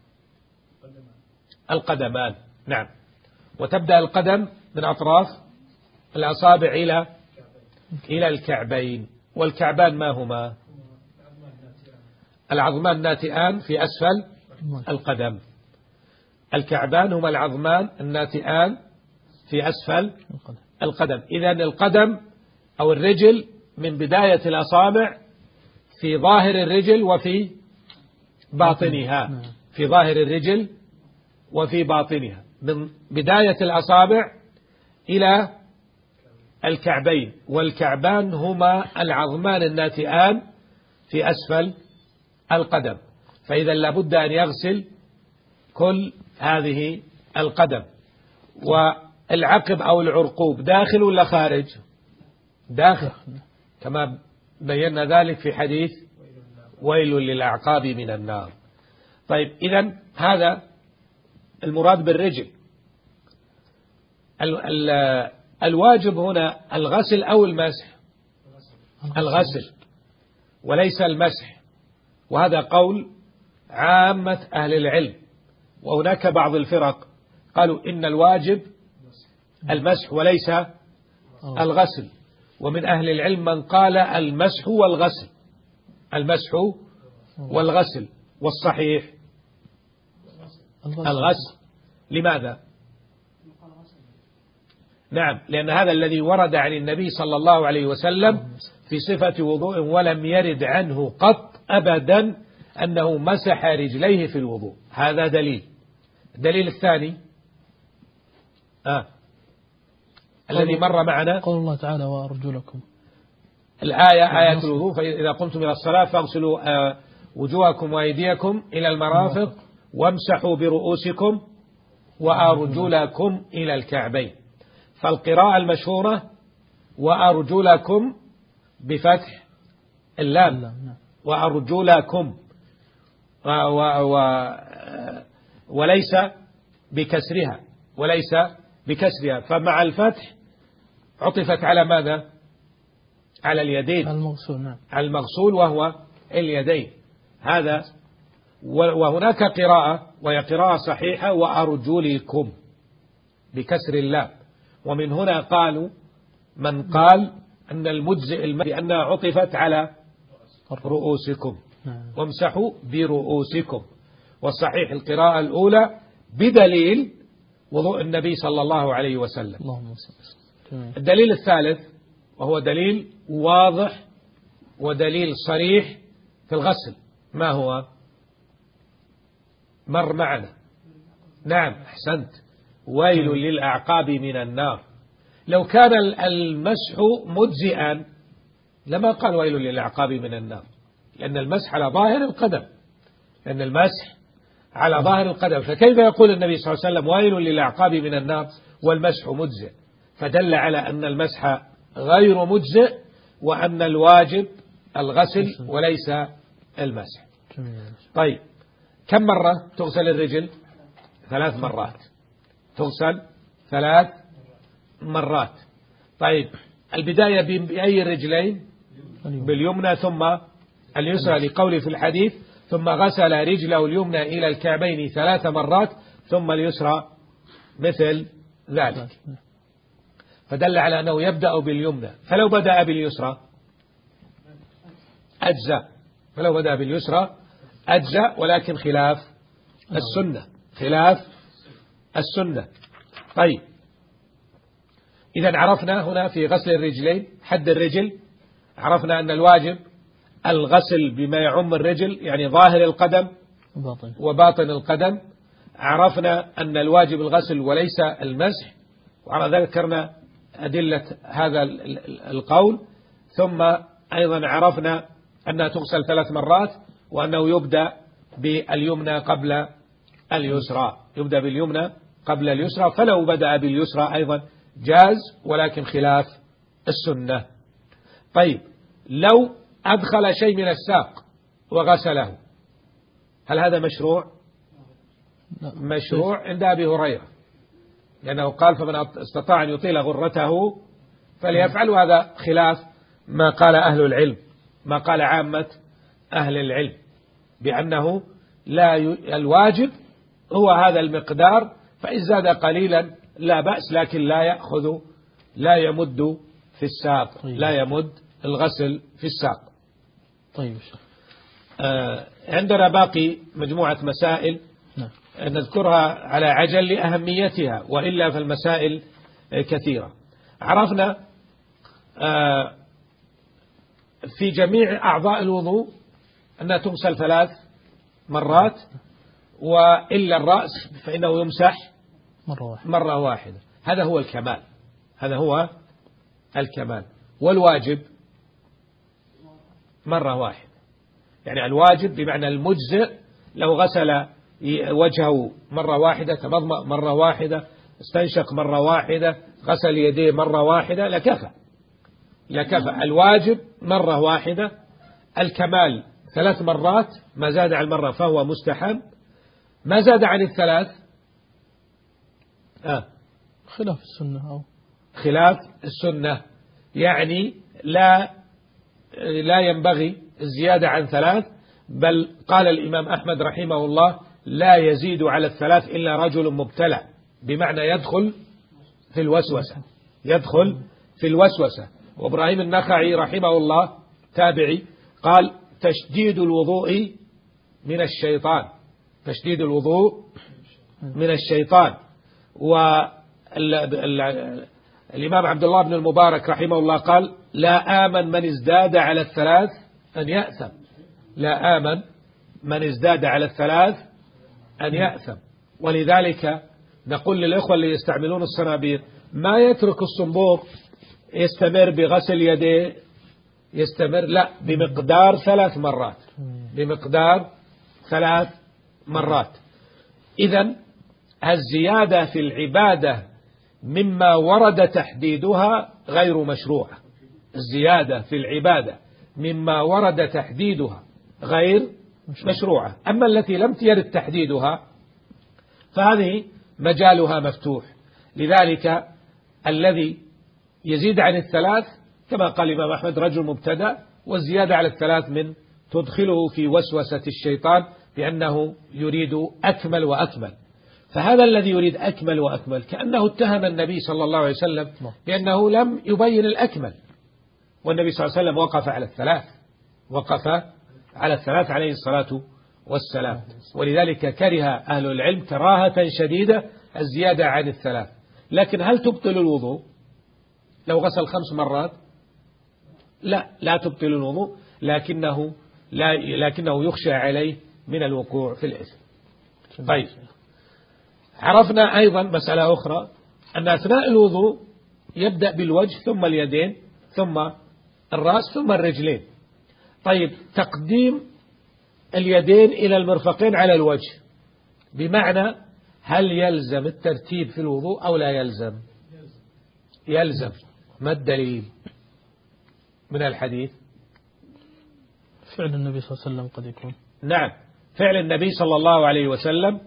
القدمان، نعم. وتبدأ القدم من أطراف الأصابع إلى الكعبين. والكعبان ما هما؟ العظمان الناتئان في أسفل القدم. الكعبان هما العظمان الناتئان في أسفل القدم. إذن القدم أو الرجل من بداية الأصابع في ظاهر الرجل وفي باطنها، في ظاهر الرجل وفي باطنها، من بداية الأصابع إلى الكعبين. والكعبان هما العظمان الناتئان في أسفل القدم. فإذا لابد أن يغسل كل هذه القدم. والعقب أو العرقوب داخل ولا خارج؟ داخل، كما بينا ذلك في حديث ويل للأعقاب من النار. طيب إذن هذا المراد بالرجل. الواجب هنا الغسل أو المسح؟ الغسل وليس المسح، وهذا قول عامة أهل العلم. وهناك بعض الفرق قالوا إن الواجب المسح وليس الغسل. ومن أهل العلم من قال المسح والغسل، المسح والغسل، والصحيح الغسل. لماذا؟ نعم، لأن هذا الذي ورد عن النبي صلى الله عليه وسلم في صفة وضوء، ولم يرد عنه قط أبدا أنه مسح رجليه في الوضوء. هذا دليل. الدليل الثاني الذي مر معنا قول الله تعالى وأرجلكم، الآية آية الوضوء، فإذا قمتم إلى الصلاة فاغسلوا وجوهكم وأيديكم إلى المرافق وامسحوا برؤوسكم وأرجلكم إلى الكعبين. فالقراءة المشهورة وأرجلكم بفتح اللام، وأرجلكم، وليس بكسرها، وليس بكسرها. فمع الفتح عطفت على ماذا؟ على اليدين، المغسول، نعم، على المغسول وهو اليدين. هذا. وهناك قراءة وهي قراءة صحيحة وأرجلكم بكسر اللام. ومن هنا قالوا من قال أن المجزئ بأنها عطفت على رؤوسكم وامسحوا برؤوسكم. والصحيح القراءة الأولى بدليل وضوء النبي صلى الله عليه وسلم. الدليل الثالث وهو دليل واضح ودليل صريح في الغسل، ما هو؟ مر معنا. نعم أحسنت، ويل للأعقاب من النار. لو كان المسح مجزئا لما قال ويل للأعقاب من النار، لأن المسح على ظاهر القدم، لأن المسح على ظاهر القدم. فكيف يقول النبي صلى الله عليه وسلم ويل للأعقاب من النار والمسح مجزئ؟ فدل على أن المسح غير مجزئ، وأن الواجب الغسل وليس المسح. طيب كم مرة تغسل الرجل؟ 3 مرات، تغسل 3 مرات. طيب البداية بأي الرجلين؟ باليمنى ثم اليسرى، لقوله في الحديث ثم غسل رجله اليمنى إلى الكعبين 3 مرات ثم اليسرى مثل ذلك. فدل على أنه يبدأ باليمنى. فلو بدأ باليسرى أجزاء، فلو بدأ باليسرى أجزأ ولكن خلاف السنة، خلاف السنة. طيب، إذا عرفنا هنا في غسل الرجلين حد الرجل، عرفنا أن الواجب الغسل بما يعم الرجل يعني ظاهر القدم وباطن القدم. عرفنا أن الواجب الغسل وليس المسح، وعلى ذلك ذكرنا أدلة هذا القول. ثم أيضا عرفنا أنها تغسل 3 مرات، وأنه يبدأ باليمنى قبل اليسرى، يبدأ باليمنى قبل اليسرى، فلو بدأ باليسرى أيضا جاز ولكن خلاف السنة. طيب، لو أدخل شيء من الساق وغسله هل هذا مشروع؟ مشروع عند أبي هريرة، لأنه قال فمن استطاع أن يطيل غرته فليفعل. هذا خلاف ما قال أهل العلم، ما قال عامة أهل العلم، بأنه الواجب هو هذا المقدار، فإن زاد قليلا لا بأس، لكن لا يمد في الساق، لا يمد الغسل في الساق. طيب، عندنا باقي مجموعة مسائل نذكرها على عجل لأهميتها، وإلا فالمسائل كثيرة. عرفنا في جميع أعضاء الوضوء أنها تغسل 3 مرات، وإلا الرأس فإنه يمسح مرة واحدة. هذا هو الكمال، هذا هو الكمال. والواجب مرة واحدة، يعني الواجب بمعنى المجزئ لو غسل وجهه مرة واحدة، تمضمض مرة واحدة، استنشق مرة واحدة، غسل يديه مرة واحدة لكفى. الواجب مرة واحدة، الكمال 3 مرات، ما زاد عن مرة فهو مستحب، ما زاد عن 3 خلاف السنة أو خلاف السنة، يعني لا ينبغي الزيادة عن 3. بل قال الإمام أحمد رحمه الله لا يزيد على 3 إلا رجل مبتلى، بمعنى يدخل في الوسوسة. وإبراهيم النخعي رحمه الله تابعي قال تشديد الوضوء من الشيطان، تشديد الوضوء من الشيطان. والإمام عبد الله بن المبارك رحمه الله قال لا آمن من ازداد على 3 أن يأثم، لا آمن من ازداد على 3 أن يأثم. ولذلك نقول للإخوة اللي يستعملون الصنابير ما يترك الصنبور يستمر بغسل يديه، يستمر لا، بمقدار 3 مرات، بمقدار 3 مرات. إذن الزيادة في العبادة مما ورد تحديدها غير مشروعة، الزيادة في العبادة مما ورد تحديدها غير مشروعة. أما التي لم يرد تحديدها فهذه مجالها مفتوح. لذلك الذي يزيد عن 3 كما قال الإمام أحمد رجل مبتدأ، والزيادة على 3 من تدخله في وسوسة الشيطان بأنه يريد أكمل وأكمل. فهذا الذي يريد أكمل وأكمل كأنه اتهم النبي صلى الله عليه وسلم بأنه لم يبين الأكمل، والنبي صلى الله عليه وسلم وقف على 3 عليه الصلاة والسلام. ولذلك كره أهل العلم كراهة شديدة الزيادة عن 3. لكن هل تبطل الوضوء لو غسل 5 مرات؟ لا تبطل الوضوء، لكنه يخشى عليه من الوقوع في الإثم. طيب، عرفنا أيضا مسألة أخرى أن أثناء الوضوء يبدأ بالوجه ثم اليدين ثم الرأس ثم الرجلين. طيب، تقديم اليدين إلى المرفقين على الوجه بمعنى هل يلزم الترتيب في الوضوء أو لا يلزم؟ يلزم. ما الدليل من الحديث؟ فعل النبي صلى الله عليه وسلم قد يكون. نعم، فعل النبي صلى الله عليه وسلم،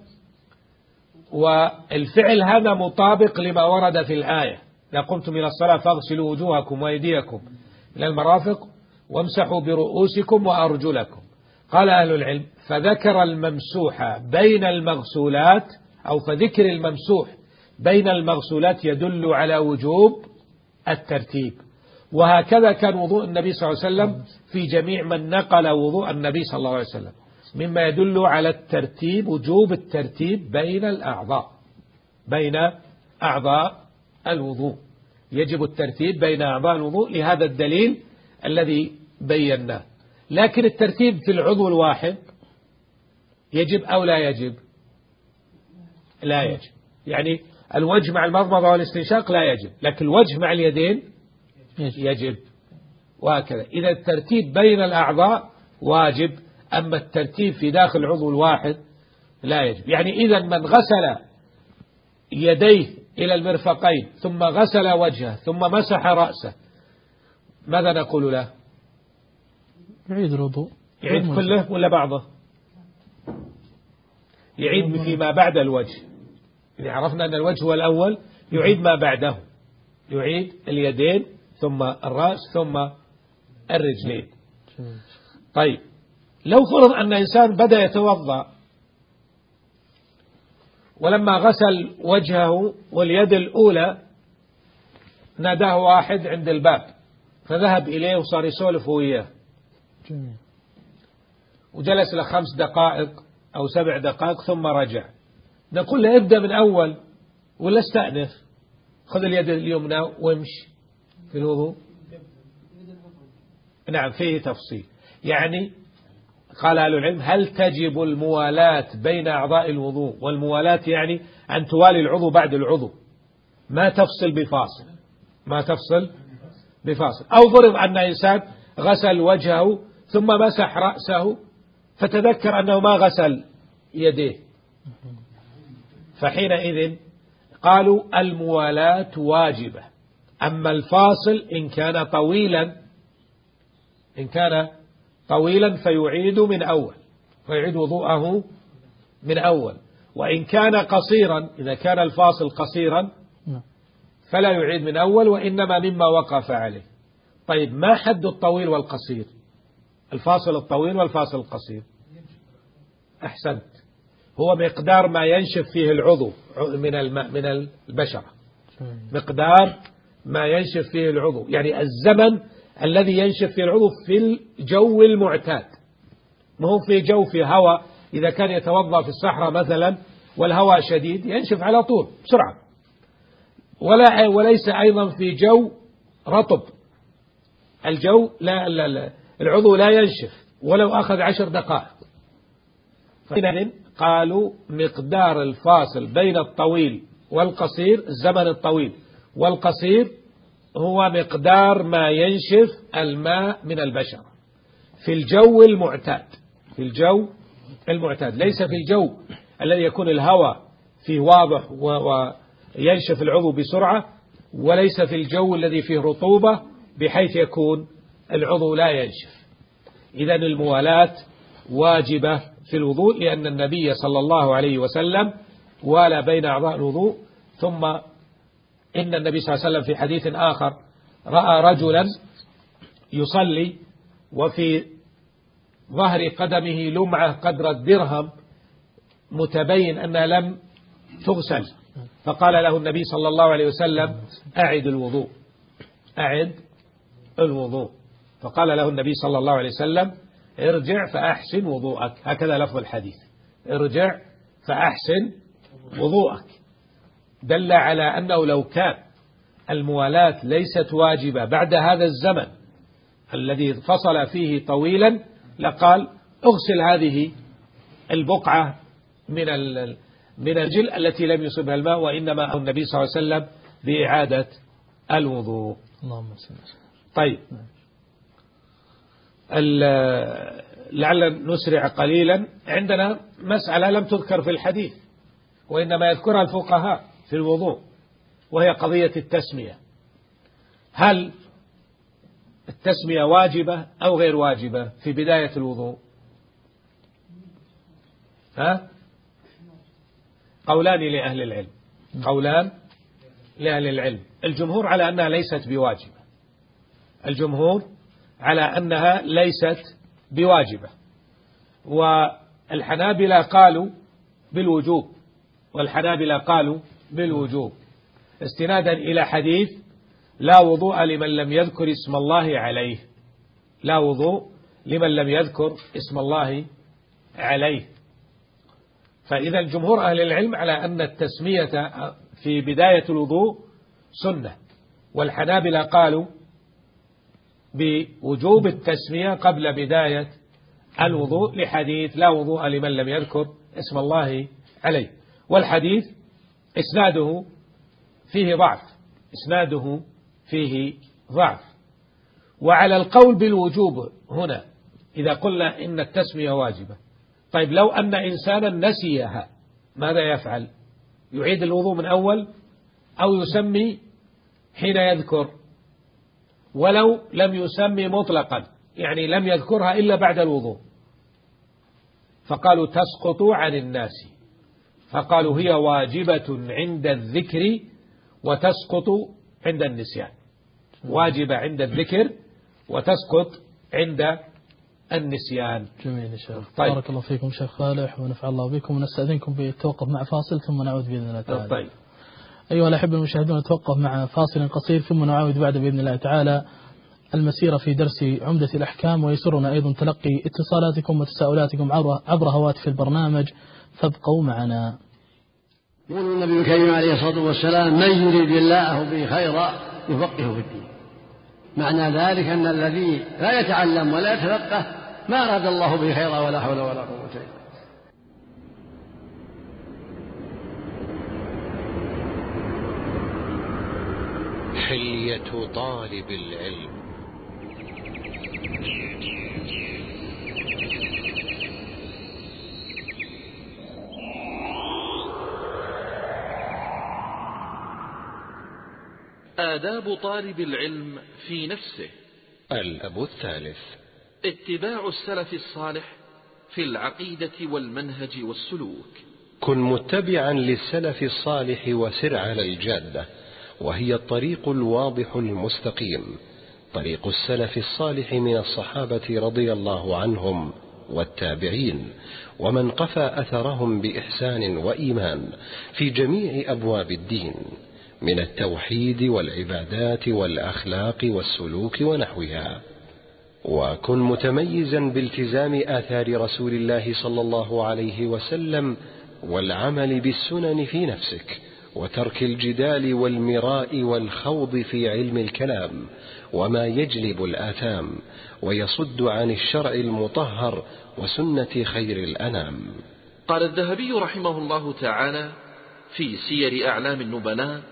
والفعل هذا مطابق لما ورد في الآية إذا قمتم إلى الصلاة فاغسلوا وجوهكم وأيديكم إلى المرافق وامسحوا برؤوسكم وأرجلكم. قال أهل العلم فذكر الممسوح بين المغسولات، أو فذكر الممسوح بين المغسولات يدل على وجوب الترتيب. وهكذا كان وضوء النبي صلى الله عليه وسلم في جميع من نقل وضوء النبي صلى الله عليه وسلم. مما يدل على الترتيب، وجوب الترتيب بين الأعضاء، بين أعضاء الوضوء، يجب الترتيب بين أعضاء الوضوء لهذا الدليل الذي بيناه. لكن الترتيب في العضو الواحد يجب أو لا يجب؟ لا يجب. يعني الوجه مع المضمضة والاستنشاق لا يجب، لكن الوجه مع اليدين يجب، وهكذا. إذا الترتيب بين الأعضاء واجب، أما الترتيب في داخل العضو الواحد لا يجب. يعني إذا من غسل يديه إلى المرفقين ثم غسل وجهه ثم مسح رأسه، ماذا نقول له؟ يعيد الوضوء. يعيد كله ولا بعضه؟ يعيد فيما بعد الوجه. يعني عرفنا أن الوجه هو الأول، يعيد ما بعده، يعيد اليدين ثم الرأس ثم الرجلين. طيب لو فرض أن إنسان بدأ يتوضأ ولما غسل وجهه واليد الأولى ناداه واحد عند الباب، فذهب إليه وصار يسولف وياه وجلس له 5 دقائق أو 7 دقائق ثم رجع، نقول له ابدأ من أول ولا استأنف؟ خذ اليد اليمنى وامشي في الوضوء. نعم فيه تفصيل. يعني قال أهل العلم هل تجب الموالاة بين أعضاء الوضوء؟ والموالاة يعني أن توالي العضو بعد العضو، ما تفصل بفاصل، ما تفصل بفاصل. أو فرض أن إنسان غسل وجهه ثم مسح رأسه فتذكر أنه ما غسل يديه، فحينئذ قالوا الموالاة واجبة. أما الفاصل إن كان طويلا فيعيد من أول، فيعيد وضوءه من أول. وإن كان قصيرا، إذا كان الفاصل قصيرا فلا يعيد من أول، وإنما مما وقف عليه. طيب ما حد الطويل والقصير؟ الفاصل الطويل والفاصل القصير. أحسنت، هو مقدار ما ينشف فيه العضو من البشرة، مقدار ما ينشف فيه العضو، يعني الزمن الذي ينشف فيه العضو في الجو المعتاد، ما هو في جو في هواء. إذا كان يتوضأ في الصحراء مثلا والهواء شديد ينشف على طول بسرعة، وليس أيضا في جو رطب، الجو لا العضو لا ينشف ولو أخذ 10 دقائق. فإذن قالوا مقدار الفاصل بين الطويل والقصير، الزمن الطويل والقصير، هو مقدار ما ينشف الماء من البشرة في الجو المعتاد، في الجو المعتاد، ليس في الجو الذي يكون الهواء فيه واضح وينشف العضو بسرعة، وليس في الجو الذي فيه رطوبة بحيث يكون العضو لا ينشف. إذن الموالاة واجبة في الوضوء، لأن النبي صلى الله عليه وسلم والى بين أعضاء الوضوء. ثم إن النبي صلى الله عليه وسلم في حديث آخر رأى رجلا يصلي وفي ظهر قدمه لمعة قدر الدرهم متبين أنها لم تغسل، فقال له النبي صلى الله عليه وسلم أعد الوضوء، أعد الوضوء. فقال له النبي صلى الله عليه وسلم ارجع فأحسن وضوءك، هكذا لفظ الحديث، ارجع فأحسن وضوءك. دل على أنه لو كان الموالاة ليست واجبة بعد هذا الزمن الذي فصل فيه طويلا لقال اغسل هذه البقعة من الجل التي لم يصبها الماء، وإنما أمر النبي صلى الله عليه وسلم بإعادة الوضوء. طيب لعل نسرع قليلا. عندنا مسألة لم تذكر في الحديث وإنما يذكرها الفقهاء في الوضوء، وهي قضية التسمية. هل التسمية واجبة أو غير واجبة في بداية الوضوء؟ قولان لأهل العلم، قولان لأهل العلم. الجمهور على أنها ليست بواجبة، الجمهور على أنها ليست بواجبة، والحنابلة قالوا بالوجوب، والحنابلة قالوا بالوجوب استنادا إلى حديث لا وضوء لمن لم يذكر اسم الله عليه، لا وضوء لمن لم يذكر اسم الله عليه. فإذا جمهور أهل العلم على أن التسمية في بداية الوضوء سنة، والحنابلة قالوا بوجوب التسمية قبل بداية الوضوء لحديث لا وضوء لمن لم يذكر اسم الله عليه. والحديث إسناده فيه ضعف. وعلى القول بالوجوب هنا إذا قلنا إن التسمية واجبة، طيب لو أن إنسانا نسيها ماذا يفعل؟ يعيد الوضوء من أول أو يسمي حين يذكر؟ ولو لم يسمي مطلقا يعني لم يذكرها إلا بعد الوضوء، فقالوا تسقط عن الناس، فقالوا هي واجبة عند الذكر وتسقط عند النسيان، واجبة عند الذكر وتسقط عند النسيان. جميل يا شيخ. طيب. بارك الله فيكم شيخ صالح ونفع الله بكم، ونستأذنكم بالتوقف مع فاصل ثم نعود بإذن الله تعالى. طيب. أيها الأحبة المشاهدون، نتوقف مع فاصل قصير ثم نعود بعد بإذن الله تعالى المسيرة في درس عمدة الأحكام. ويسرنا أيضا تلقي اتصالاتكم وتساؤلاتكم عبر هواتف البرنامج، فابقوا معنا. يقول النبي الكريم عليه الصلاة والسلام: من يريد الله به خيرا يفقهه في الدين. معنى ذلك أن الذي لا يتعلم ولا يتفقه ما أراد الله به خيرا ولا حول ولا قوة إلا بالله. حلية طالب العلم. آداب طالب العلم في نفسه. الأب الثالث: اتباع السلف الصالح في العقيدة والمنهج والسلوك. كن متبعا للسلف الصالح وسر على الجادة، وهي الطريق الواضح المستقيم، طريق السلف الصالح من الصحابة رضي الله عنهم والتابعين ومن قفى أثرهم بإحسان وإيمان في جميع أبواب الدين من التوحيد والعبادات والأخلاق والسلوك ونحوها. وكن متميزا بالتزام آثار رسول الله صلى الله عليه وسلم والعمل بالسنن في نفسك، وترك الجدال والمراء والخوض في علم الكلام وما يجلب الآثام ويصد عن الشرع المطهر وسنة خير الأنام. قال الذهبي رحمه الله تعالى في سير أعلام النبلاء: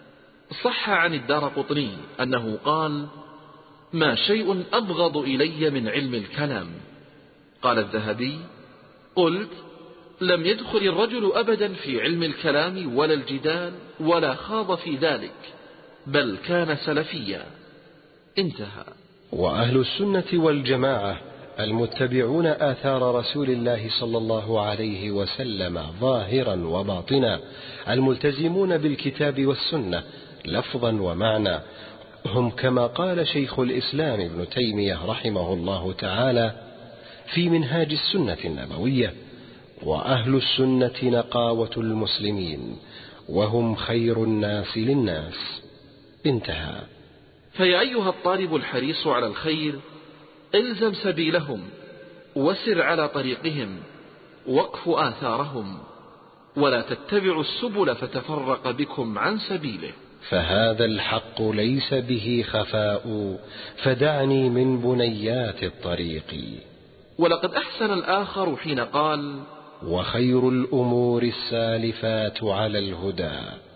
صح عن الدارقطني أنه قال: ما شيء أبغض إلي من علم الكلام. قال الذهبي: قلت: لم يدخل الرجل أبدا في علم الكلام ولا الجدال ولا خاض في ذلك، بل كان سلفيا. انتهى. وأهل السنة والجماعة المتبعون آثار رسول الله صلى الله عليه وسلم ظاهرا وباطنا، الملتزمون بالكتاب والسنة لفظا ومعنى، هم كما قال شيخ الإسلام ابن تيمية رحمه الله تعالى في منهاج السنة النبوية: وأهل السنة نقاوة المسلمين وهم خير الناس للناس. انتهى. فيا أيها الطالب الحريص على الخير، الزم سبيلهم وسر على طريقهم وقف آثارهم، ولا تتبعوا السبل فتفرق بكم عن سبيله، فهذا الحق ليس به خفاء، فدعني من بنيات الطريق. ولقد أحسن الآخر حين قال: وخير الأمور السالفات على الهدى،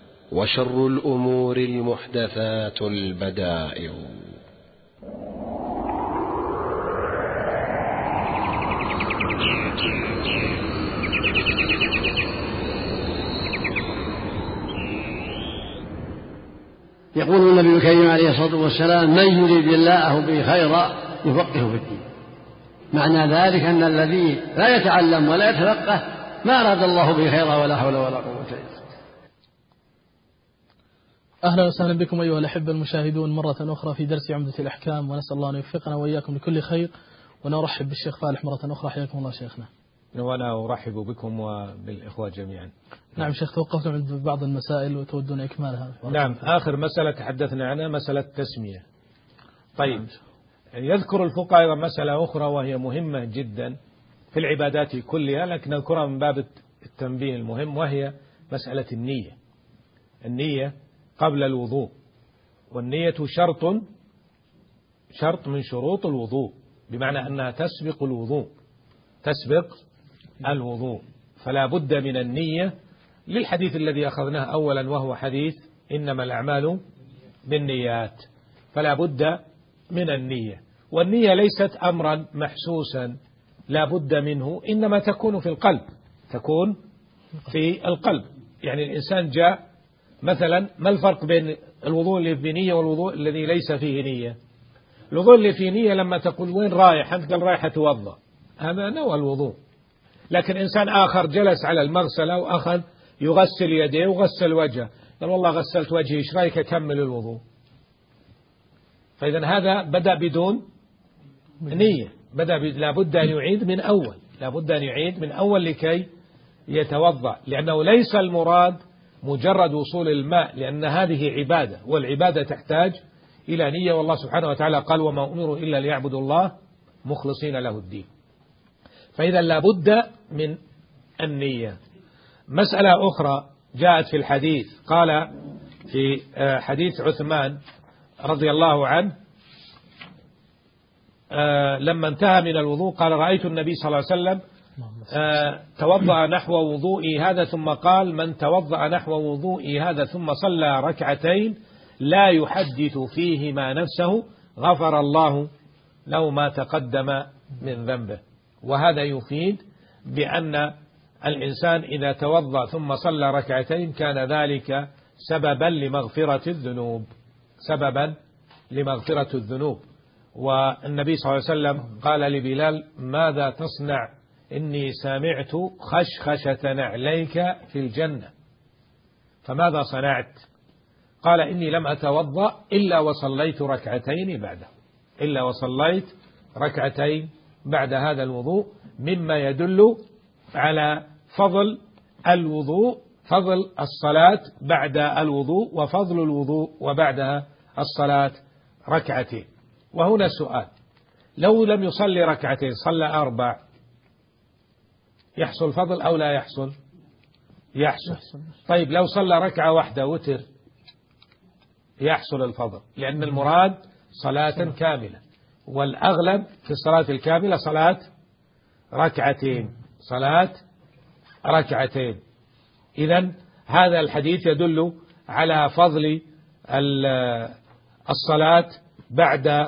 وشر الأمور المحدثات البدائع. يقول النبي الكريم عليه الصلاة والسلام: من يريد الله به خيرا يفقهه في الدين. معنى ذلك أن الذي لا يتعلم ولا يتفقه ما أراد الله به خيرا ولا حول ولا قوة إلا بالله. أهلا وسهلا بكم أيها الأحبة المشاهدون مرة أخرى في درس عمدة الأحكام، ونسأل الله أن يوفقنا وإياكم لكل خير، ونرحب بالشيخ فالح مرة أخرى. حياكم الله شيخنا. وأنا أرحب بكم وبالإخوة جميعا. نعم شيخ، توقفتم عند بعض المسائل وتودون إكمالها. نعم، آخر مسألة تحدثنا عنها مسألة التسمية. طيب، يذكر الفقهاء مسألة أخرى وهي مهمة جدا، في العبادات كلها، لكن نذكرها من باب التنبيه المهم، وهي مسألة النية. النية قبل الوضوء، والنية شرط من شروط الوضوء، بمعنى أنها تسبق الوضوء، فلا بد من النية، للحديث الذي أخذناه أولا وهو حديث إنما الأعمال بالنيات، فلا بد من النية. والنية ليست أمرا محسوسا لا بد منه، إنما تكون في القلب. يعني الإنسان جاء مثلا، ما الفرق بين الوضوء اللي فيه نية والوضوء الذي ليس فيه نية؟ الوضوء اللي فيه نية لما تقول وين رايح، أنت قال رايح أتوضأ، هذا نوى الوضوء. لكن إنسان آخر جلس على المغسلة وأخذ يغسل يديه وغسل وجهه، قال والله غسلت وجهي، إيش رأيك أكمل الوضوء؟ فإذا هذا بدأ بدون نية، لابد أن يعيد من أول لكي يتوضأ، لأنه ليس المراد مجرد وصول الماء، لأن هذه عبادة، والعبادة تحتاج إلى نية، والله سبحانه وتعالى قال وما أمروا إلا ليعبدوا الله مخلصين له الدين. فإذا لابد من النية. مسألة أخرى جاءت في الحديث، قال في حديث عثمان رضي الله عنه لما انتهى من الوضوء قال رأيت النبي صلى الله عليه وسلم توضأ نحو وضوئي هذا، ثم قال من توضأ نحو وضوئي هذا ثم صلى ركعتين لا يحدث فيهما نفسه غفر الله له ما تقدم من ذنبه. وهذا يفيد بأن الإنسان إذا توضأ ثم صلى ركعتين كان ذلك سببا لمغفرة الذنوب. والنبي صلى الله عليه وسلم قال لبلال ماذا تصنع؟ إني سمعت خشخشة نعليك في الجنة. فماذا صنعت؟ قال إني لم أتوضأ إلا وصليت ركعتين بعد هذا الوضوء، مما يدل على فضل الوضوء، فضل الصلاة بعد الوضوء، وفضل الوضوء وبعدها الصلاة ركعتين. وهنا سؤال، لو لم يصلي ركعتين صلى 4 يحصل فضل أو لا يحصل؟ يحصل. طيب لو صلى ركعة واحدة وتر يحصل الفضل، لأن المراد صلاة كاملة، والأغلب في الصلاة الكاملة صلاة ركعتين. إذن هذا الحديث يدل على فضل الصلاة بعد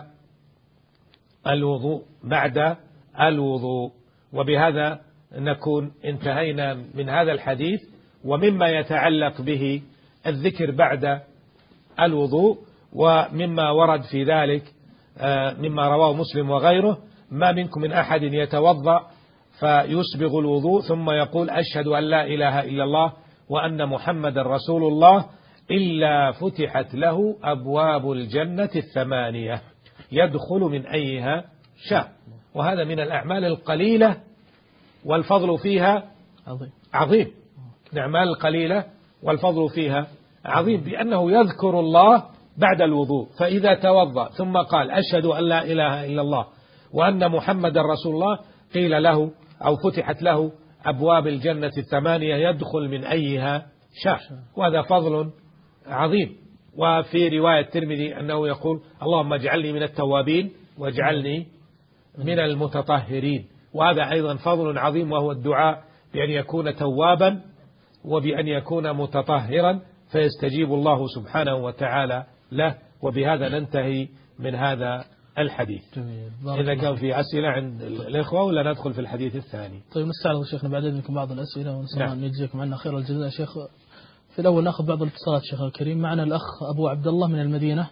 الوضوء. وبهذا نكون انتهينا من هذا الحديث. ومما يتعلق به الذكر بعد الوضوء، ومما ورد في ذلك مما رواه مسلم وغيره، ما منكم من أحد يتوضأ فيسبغ الوضوء ثم يقول أشهد أن لا إله إلا الله وأن محمد رسول الله إلا فتحت له أبواب الجنة 8 يدخل من أيها شاء. وهذا من الأعمال القليلة والفضل فيها عظيم. الأعمال القليلة والفضل فيها عظيم، بأنه يذكر الله بعد الوضوء. فإذا توضأ ثم قال أشهد أن لا إله إلا الله وأن محمد رسول الله قيل له أو فتحت له أبواب الجنة 8 يدخل من أيها شاء، وهذا فضل عظيم. وفي رواية الترمذي أنه يقول اللهم اجعلني من التوابين واجعلني من المتطهرين، وهذا أيضا فضل عظيم، وهو الدعاء بأن يكون توابا وبأن يكون متطهرا فيستجيب الله سبحانه وتعالى له. وبهذا ننتهي من هذا الحديث. إذا كان في أسئلة عند الإخوة ولا ندخل في الحديث الثاني؟ طيب نستعرض شيخنا بعد إذنكم بعض الأسئلة ونسأل أن يجزيكم عنا خير الجزاء. شيخ في الأول نأخذ بعض الاتصالات. شيخ الكريم معنا الأخ أبو عبد الله من المدينة.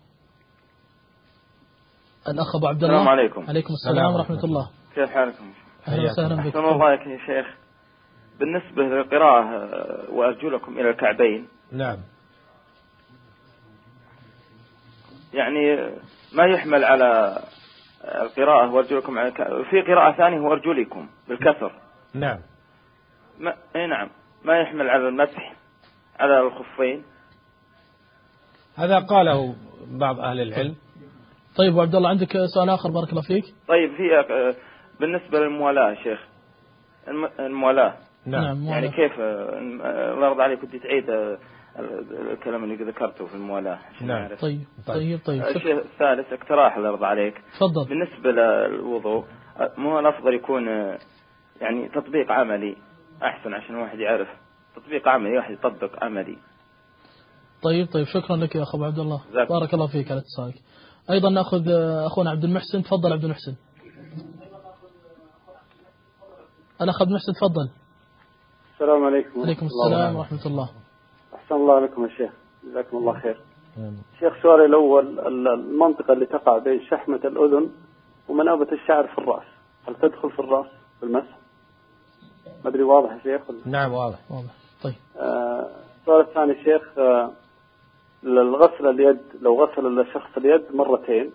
الأخ أبو عبد الله، السلام عليكم. عليكم السلام ورحمة الله. كيف حالكم؟ أهلا وسهلا بك. أحسن الله يا شيخ. بالنسبة للقراءة وأرجلكم إلى الكعبين، نعم، يعني ما يحمل على القراءة وأرجلكم على في قراءة ثانية وأرجلكم بالكسر. نعم. نعم، ما يحمل على المسح على الخفين. هذا قاله بعض أهل العلم. طيب وعبد الله عندك سؤال آخر بارك الله فيك. طيب في بالنسبة للموالاة شيخ، الموالاة نعم. يعني كيف الله يرضى عليك كنت تعيد الكلام اللي ذكرته في الموالاة. نعم. طيب. الشيء الثالث اقتراح الله يرضى عليك. تفضل. بالنسبة للوضوء مو الأفضل يكون يعني تطبيق عملي أحسن عشان الواحد يعرف، تطبيق عملي واحد يطبق عملي. طيب شكرا لك يا أخو عبد الله، بارك الله فيك على اتصالك. أيضا نأخذ أخونا عبد المحسن. تفضل عبد المحسن. الأخ عبد المحسن تفضل. السلام عليكم. عليكم السلام ورحمة الله. أحسن الله عليكم يا شيخ، جزاكم الله خير. شيخ سؤالي الأول، المنطقة اللي تقع بين شحمة الأذن ومنابت الشعر في الرأس، هل تدخل في الرأس بالمسح؟ ما أدري واضح يا شيخ؟ نعم واضح. طيب. السؤال الثاني شيخ، الغسل اليد، لو غسل الشخص اليد مرتين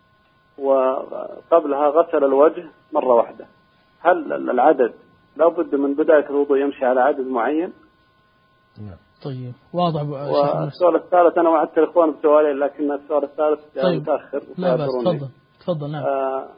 وقبلها غسل الوجه مرة واحدة، هل العدد لابد من بداية الوضوء يمشي على عدد معين؟ نعم. طيب واضح. والسؤال الثالث أنا وعدت الإخوان بسؤالين لكن السؤال الثالث متأخر. لا بس تفضل. نعم.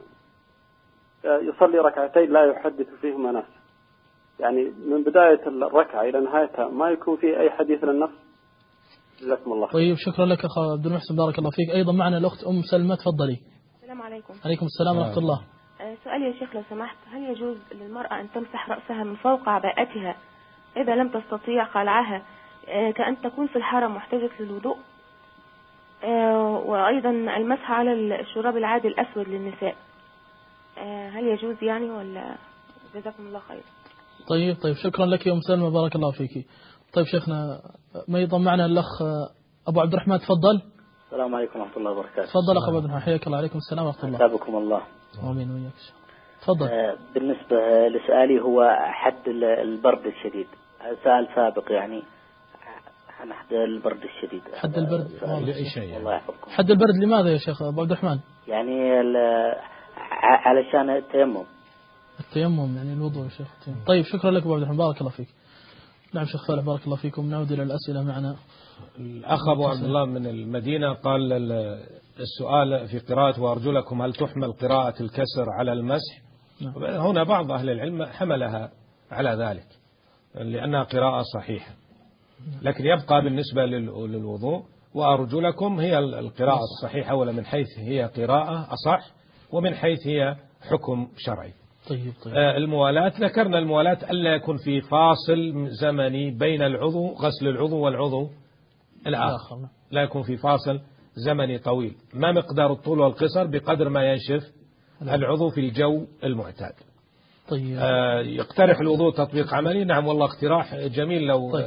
يصلي ركعتين لا يحدث فيهما نفسه، يعني من بداية الركعة إلى نهايتها ما يكون فيه أي حديث للنفس. جزاكم الله خير. طيب شكرا لك أخ عبد المحسن، بارك الله فيك. أيضا معنا الأخت أم سلمى. تفضلي. السلام عليكم. عليكم السلام ورحمة الله. سؤالي يا شيخ لو سمحت، هل يجوز للمرأة أن تمسح رأسها من فوق عباءتها إذا لم تستطيع خلعها كأن تكون في الحرم محتاجة للوضوء؟ وأيضا المسح على الشراب العادي الأسود للنساء، هل يجوز يعني ولا؟ جزاكم الله خير. طيب شكرا لك يا أم سلمى، بارك الله فيك. طيب شيخنا أيضا معنا الأخ أبو عبد الرحمن. تفضل. السلام عليكم ورحمة الله وبركاته. تفضل أخ أبو عبد الرحمن، حياك الله. عليكم السلام ورحمة الله. أثابكم الله. آمين وإياك. تفضل. بالنسبة لسؤالي هو حد البرد الشديد، سأل سابق يعني عن حد البرد الشديد. حد البرد أي شيء. الله يحفظكم. حد البرد لماذا يا شيخ أبو عبد الرحمن؟ يعني علشان التيمم يعني الوضوء يا شيخ. طيب شكرا لك أبو عبد الرحمن، بارك الله فيك. نعم شيخ فالح، بارك الله فيكم. نعود إلى الأسئلة معنا. الأخ أبو عبد الله من المدينة قال السؤال في قراءة وأرجلكم هل تحمل قراءة الكسر على المسح؟ هنا بعض أهل العلم حملها على ذلك لأنها قراءة صحيحة، لكن يبقى بالنسبة للوضوء وأرجلكم هي القراءة الصحيحة، ولا من حيث هي قراءة أصح ومن حيث هي حكم شرعي. طيب. الموالاة ذكرنا الموالاة ألا يكون في فاصل زمني بين العضو، غسل العضو والعضو الآخر، لا يكون في فاصل زمني طويل. ما مقدار الطول والقصر؟ بقدر ما ينشف العضو في الجو المعتاد. طيب. يقترح الوضوء تطبيق عملي. نعم والله اقتراح جميل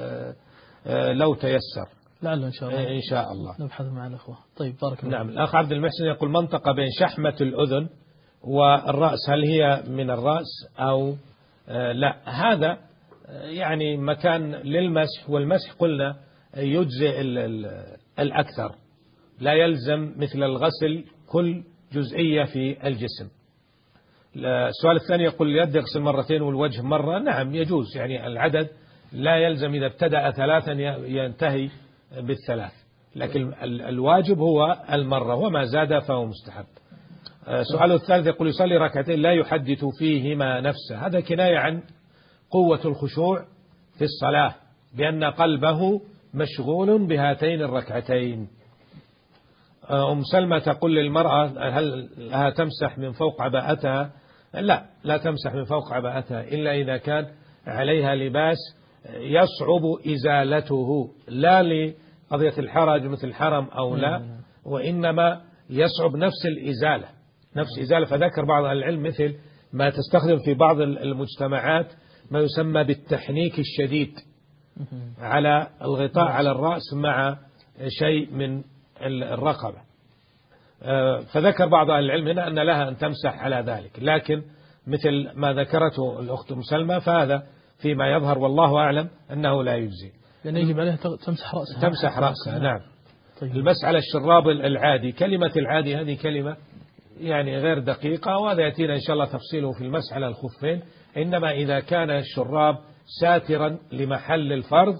لو تيسر لعله إن شاء الله. إن شاء الله نبحث مع الأخوة. طيب بارك الله. نعم. الأخ عبد المحسن يقول منطقة بين شحمة الأذن والرأس، هل هي من الرأس أو لا؟ هذا يعني مكان للمسح، والمسح قلنا يجزئ الأكثر، لا يلزم مثل الغسل كل جزئية في الجسم. السؤال الثاني يقول اليد يغسل مرتين والوجه مرة. نعم يجوز، يعني العدد لا يلزم، إذا ابتدأ ثلاثا ينتهي بالثلاث، لكن الواجب هو المرة وما زاد فهو مستحب. سؤال الثالث يقول يصلي ركعتين لا يحدث فيهما نفسه، هذا كناية عن قوة الخشوع في الصلاة بأن قلبه مشغول بهاتين الركعتين. أم سلمة تقول للمرأة هل لها تمسح من فوق عباءتها؟ لا تمسح من فوق عباءتها إلا إذا كان عليها لباس يصعب إزالته، لا لقضية الحرج مثل الحرم أو لا، وإنما يصعب نفس إزالة. فذكر بعض العلم مثل ما تستخدم في بعض المجتمعات ما يسمى بالتحنيك الشديد على الغطاء على الرأس مع شيء من الرقبة. فذكر بعض أهل العلم هنا أن لها أن تمسح على ذلك، لكن مثل ما ذكرته الأخت مسلمة فهذا فيما يظهر والله أعلم أنه لا يجزي، لأن يجب عليها تمسح رأسها. نعم. طيب. المسح على الشراب العادي، كلمة العادي هذه كلمة يعني غير دقيقة، وهذا يأتينا إن شاء الله تفصيله في المسح على الخفين. إنما إذا كان الشراب ساترا لمحل الفرض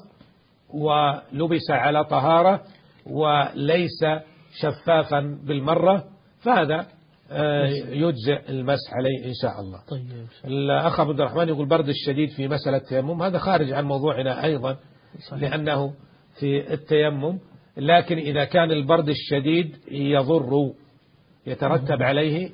ولبس على طهارة وليس شفافا بالمرة، فهذا يجزئ المسح عليه إن شاء الله. طيب. الأخ عبد الرحمن يقول برد الشديد في مسألة التيمم، هذا خارج عن موضوعنا أيضا صحيح. لأنه في التيمم، لكن إذا كان البرد الشديد يضر يترتب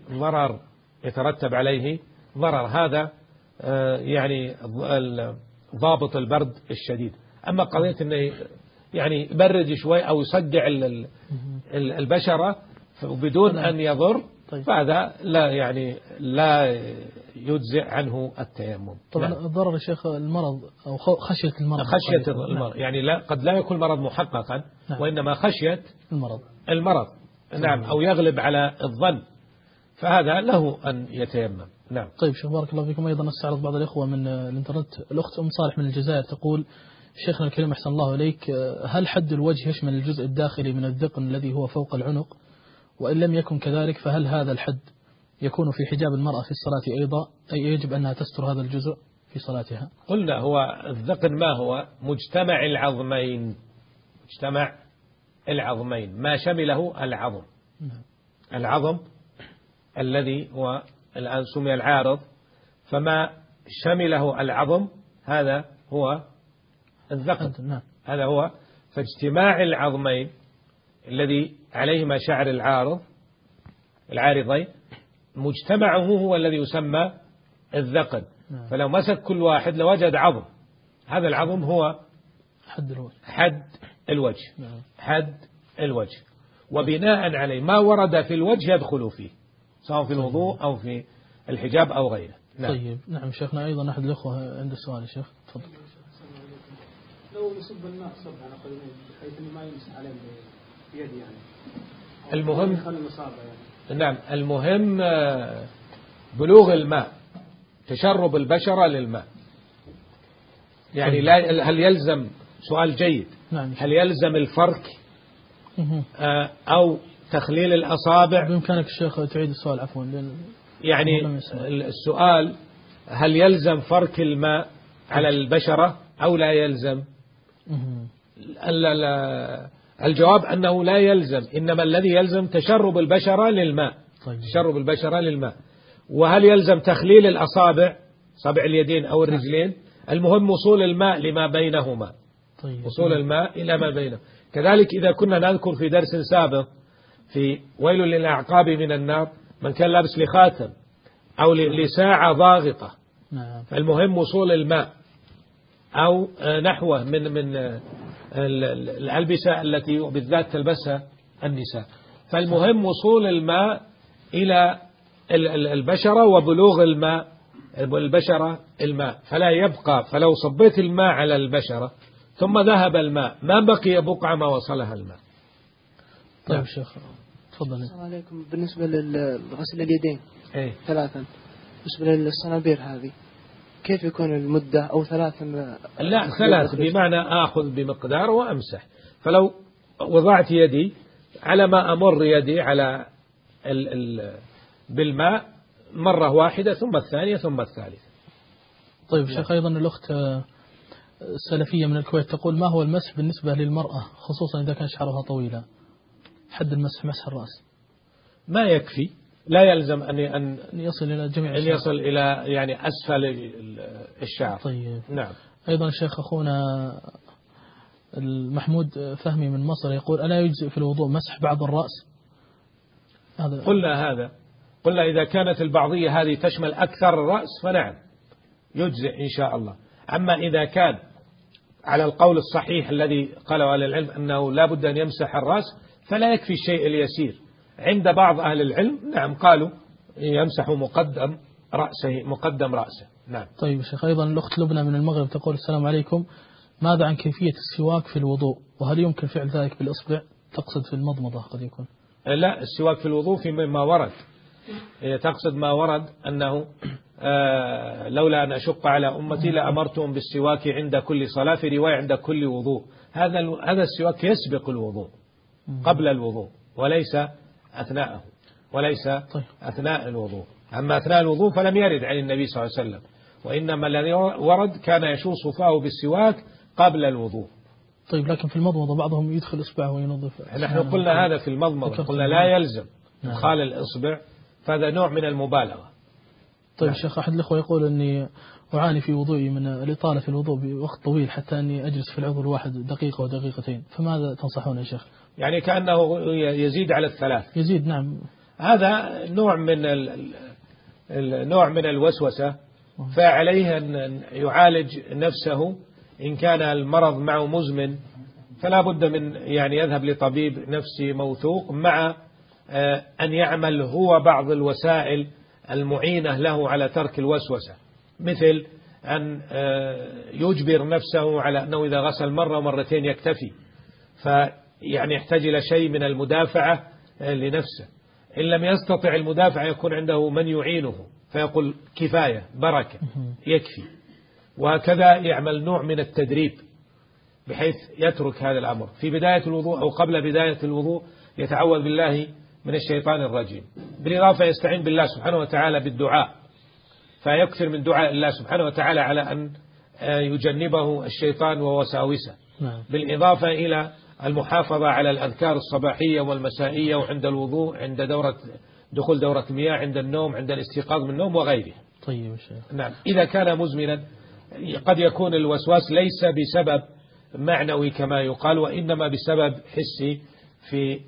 عليه ضرر، هذا يعني ضابط البرد الشديد. أما قضية أنه يعني يبرد شوي أو يصدع البشرة بدون أن يضر، فهذا لا يجزئ عنه التيمم. طبعا الضرر يا شيخ المرض أو خشية المرض يعني لا، قد لا يكون مرض محققا، وإنما خشية المرض نعم، أو يغلب على الظن، فهذا له أن يتيمم. نعم. طيب شيخ بارك الله فيكم. أيضا نستعرض بعض الإخوة من الإنترنت. الأخت أم صالح من الجزائر تقول: شيخنا الكريم أحسن الله إليك، هل حد الوجه يشمل الجزء الداخلي من الذقن الذي هو فوق العنق؟ وإن لم يكن كذلك فهل هذا الحد يكون في حجاب المرأة في الصلاة أيضا، أي يجب أنها تستر هذا الجزء في صلاتها؟ قلنا هو الذقن ما هو مجتمع العظمين ما شمله العظم الذي هو الآن سمي العارض، فما شمله العظم هذا هو الذقن. هذا هو، فاجتماع العظمين الذي عليهما شعر العارضين مجتمعه هو الذي يسمى الذقن. فلو مسك كل واحد لوجد عظم، هذا العظم هو حد الوجه، وبناء عليه ما ورد في الوجه يدخل فيه، سواء في الوضوء أو في الحجاب أو غيره. نعم. طيب نعم شيخنا. أيضا أحد الأخوة عنده سؤال يا شيخ، تفضل. لو يصب الماء صب على قدميه بحيث انه ما يمسح عليه بيده يعني. نعم، المهم بلوغ الماء، تشرب البشرة للماء. يعني لا، هل يلزم، سؤال جيد، هل يلزم الفرك أو تخليل الأصابع؟ بإمكانك الشيخ تعيد السؤال عفوا. يعني السؤال هل يلزم فرك الماء على البشرة أو لا يلزم؟ الجواب أنه لا يلزم، إنما الذي يلزم تشرب البشرة للماء. وهل يلزم تخليل الأصابع، صابع اليدين أو الرجلين؟ المهم وصول الماء لما بينهما، وصول الماء إلى ما بينه. كذلك إذا كنا نذكر في درس سابق في ويل للأعقاب من النار، من كان لابس لخاتم أو لساعة ضاغطة، فالمهم وصول الماء أو نحوه من الألبسة التي بالذات تلبسها النساء. فالمهم وصول الماء إلى البشرة وبلوغ البشرة الماء، فلا يبقى، فلو صبيت الماء على البشرة ثم ذهب الماء ما بقي بقعة ما وصلها الماء. طيب شيخ تفضل. السلام عليكم. بالنسبة لغسل اليدين 3، بالنسبة للصنابير هذه كيف يكون المدة؟ أو 3؟ لا 3 بمعنى آخذ بمقدار وأمسح. فلو وضعت يدي على ما أمر يدي على بالماء مرة واحدة ثم الثانية ثم الثالثة. طيب شيخ أيضا الأخت السلفية من الكويت تقول: ما هو المسح بالنسبة للمرأة خصوصا إذا كان شعرها طويلا؟ حد المسح مسح الرأس ما يكفي، لا يلزم أن يصل إلى جميع الشعر، يصل إلى يعني أسفل الشعر. طيب نعم. أيضا الشيخ أخونا المحمود فهمي من مصر يقول: ألا يجزئ في الوضوء مسح بعض الرأس؟ قلنا إذا كانت البعضية هذه تشمل أكثر الرأس فنعم يجزئ إن شاء الله. أما إذا كان على القول الصحيح الذي قاله أهل العلم أنه لا بد أن يمسح الرأس، فلا يكفي الشيء اليسير. عند بعض أهل العلم نعم قالوا يمسح مقدم رأسه. نعم. طيب شيخ أيضا الأخت لبنى من المغرب تقول: السلام عليكم، ماذا عن كيفية السواك في الوضوء؟ وهل يمكن فعل ذلك بالإصبع؟ تقصد في المضمضة قد يكون. لا، السواك في الوضوء في ما ورد، هي تقصد ما ورد أنه لولا أن أشق على أمتي لأمرتهم بالسواك عند كل صلاة، في رواية عند كل وضوء. هذا السواك يسبق الوضوء، قبل الوضوء، وليس أثناءه، وليس أثناء الوضوء. أما أثناء الوضوء فلم يرد عن النبي صلى الله عليه وسلم، وإنما الذي ورد كان يشوص فاه بالسواك قبل الوضوء. طيب لكن في المضمضة بعضهم يدخل إصبعه وينظف. نحن قلنا هذا في المضمضة، قلنا لا يلزم إدخال الإصبع فهذا نوع من المبالغة. طيب شيخ، أحد الأخوة يقول أني أعاني في وضوئي من الإطالة في الوضوء بوقت طويل حتى أني أجلس في العضو الواحد دقيقة ودقيقتين، فماذا تنصحون يا شيخ؟ يعني كأنه يزيد على 3. يزيد، نعم. هذا نوع من الوسوسة، فعليه أن يعالج نفسه. إن كان المرض معه مزمن فلا بد من يعني يذهب لطبيب نفسي موثوق، مع أن يعمل هو بعض الوسائل المعينة له على ترك الوسوسة، مثل أن يجبر نفسه على أنه إذا غسل مرة ومرتين يكتفي، فيعني يحتاج إلى شيء من المدافعة لنفسه. إن لم يستطع المدافعة يكون عنده من يعينه فيقول كفاية بركة يكفي. وهكذا يعمل نوع من التدريب بحيث يترك هذا الأمر في بداية الوضوء أو قبل بداية الوضوء، يتعوذ بالله من الشيطان الرجيم. بالإضافة يستعين بالله سبحانه وتعالى بالدعاء، فيكثر من دعاء الله سبحانه وتعالى على أن يجنبه الشيطان ووساوسه. بالإضافة إلى المحافظة على الأذكار الصباحية والمسائية، وعند الوضوء، عند دخول دورة المياه، عند النوم، عند الاستيقاظ من النوم وغيره. طيب شيخ. نعم. إذا كان مزمنا قد يكون الوسواس ليس بسبب معنوي كما يقال، وإنما بسبب حسي في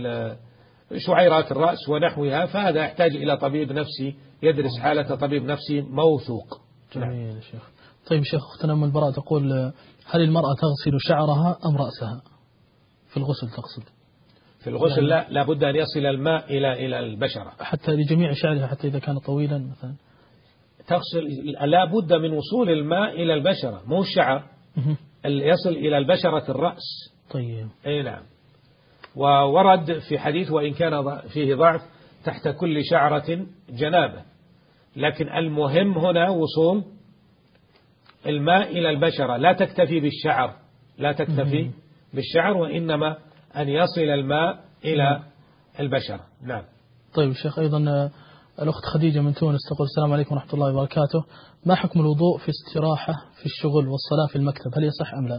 شعيرات الرأس ونحوها، فهذا يحتاج إلى طبيب نفسي يدرس حالة طبيب نفسي موثوق. جميل شيخ. طيب شيخ، أختنا أم البراء تقول هل المرأة تغسل شعرها أم رأسها في الغسل؟ تقصد في الغسل لا بد أن يصل الماء إلى البشرة، حتى لجميع شعرها، حتى إذا كان طويلا مثلا تغسل. لا بد من وصول الماء إلى البشرة، مو الشعر، يصل إلى البشرة الرأس. طيب. أي نعم. وورد في حديث وإن كان فيه ضعف تحت كل شعرة جنابة، لكن المهم هنا وصول الماء إلى البشرة، لا تكتفي بالشعر، لا تكتفي بالشعر، وإنما أن يصل الماء إلى البشرة. نعم. طيب شيخ، أيضا الأخت خديجة من تونس تقول السلام عليكم ورحمة الله وبركاته، ما حكم الوضوء في استراحة في الشغل والصلاة في المكتب، هل يصح أم لا؟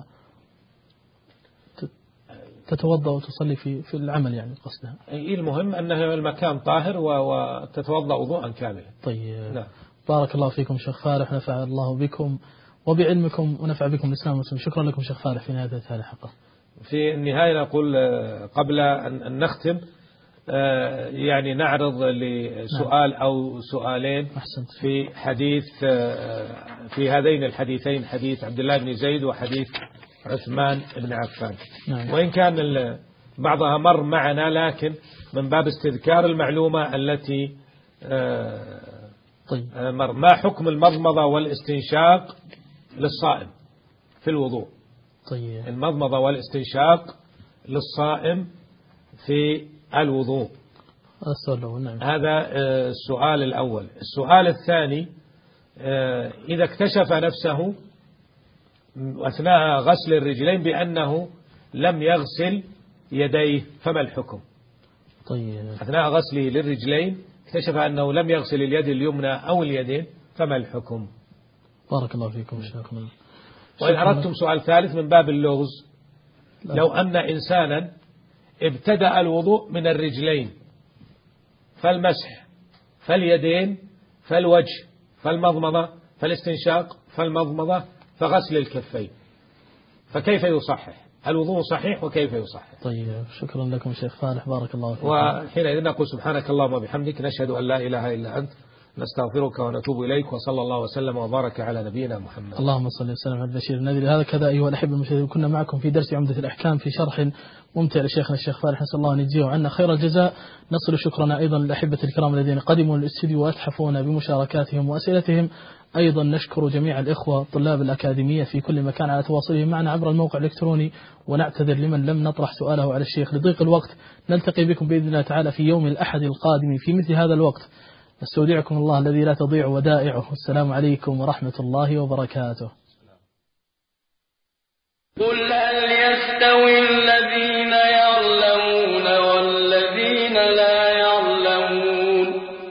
تتوضأ وتصلي في العمل يعني قصدها. المهم أنه المكان طاهر وتتوضأ وضوءا كاملا. طيب. نعم. بارك الله فيكم شيخ فالح، نفع الله بكم وبعلمكم ونفع بكم الإسلام والمسلمين. شكرا لكم شيخ فالح في نهاية هذه الحلقة. في النهاية نقول قبل أن نختم يعني نعرض لسؤال أو سؤالين في حديث في هذين الحديثين، حديث عبد الله بن زيد وحديث عثمان بن عفان. وإن كان بعضها مر معنا، لكن من باب استذكار المعلومة التي مر. ما حكم المضمضة والاستنشاق للصائم في الوضوء؟ طيب. المضمضة والاستنشاق للصائم في الوضوء. هذا السؤال الأول. السؤال الثاني، إذا اكتشف نفسه أثناء غسل الرجلين بأنه لم يغسل يديه فما الحكم؟ طيب. أثناء غسله للرجلين اكتشف أنه لم يغسل اليد اليمنى أو اليدين فما الحكم؟ بارك الله فيكم شيخنا. وإن أردتم سؤال ثالث من باب اللغز، لو أن إنسانا ابتدأ الوضوء من الرجلين فالمسح فاليدين فالوجه فالمضمضة فالاستنشاق فالمضمضة فغسل الكفين، فكيف يصحح الوضوء؟ صحيح وكيف يصحح؟ طيب شكرا لكم شيخ فالح، بارك الله فيكم. وحينئذ نقول سبحانك اللهم وبحمدك، نشهد أن لا إله إلا أنت، نستغفرك ونتوب إليك، وصلى الله وسلم وبارك على نبينا محمد. اللهم صل وسلم على البشير النذير. هذا كذا أيها الأحبة المشاهدين، كنا معكم في درس عمدة الأحكام في شرح ممتع لشيخنا الشيخ فالح، نسأل الله أن يجزيه عنا خير الجزاء. نصل شكرنا أيضا للأحبة الكرام الذين قدموا للاستديو وأتحفونا بمشاركاتهم وأسئلتهم. أيضا نشكر جميع الإخوة طلاب الأكاديمية في كل مكان على تواصلهم معنا عبر الموقع الإلكتروني، ونعتذر لمن لم نطرح سؤاله على الشيخ لضيق الوقت. نلتقي بكم بإذن الله تعالى في يوم الأحد القادم في مثل هذا الوقت. استودعكم الله الذي لا تضيع ودائعه. السلام عليكم ورحمة الله وبركاته. قل هل يستوي الذين يعلمون والذين لا يعلمون،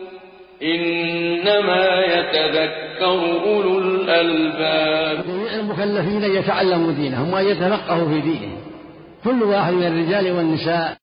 إنما يتذكر أولو الألباب. جميع المكلفين يتعلموا دينهم ويتفقهوا في دينهم، كل واحد من الرجال والنساء.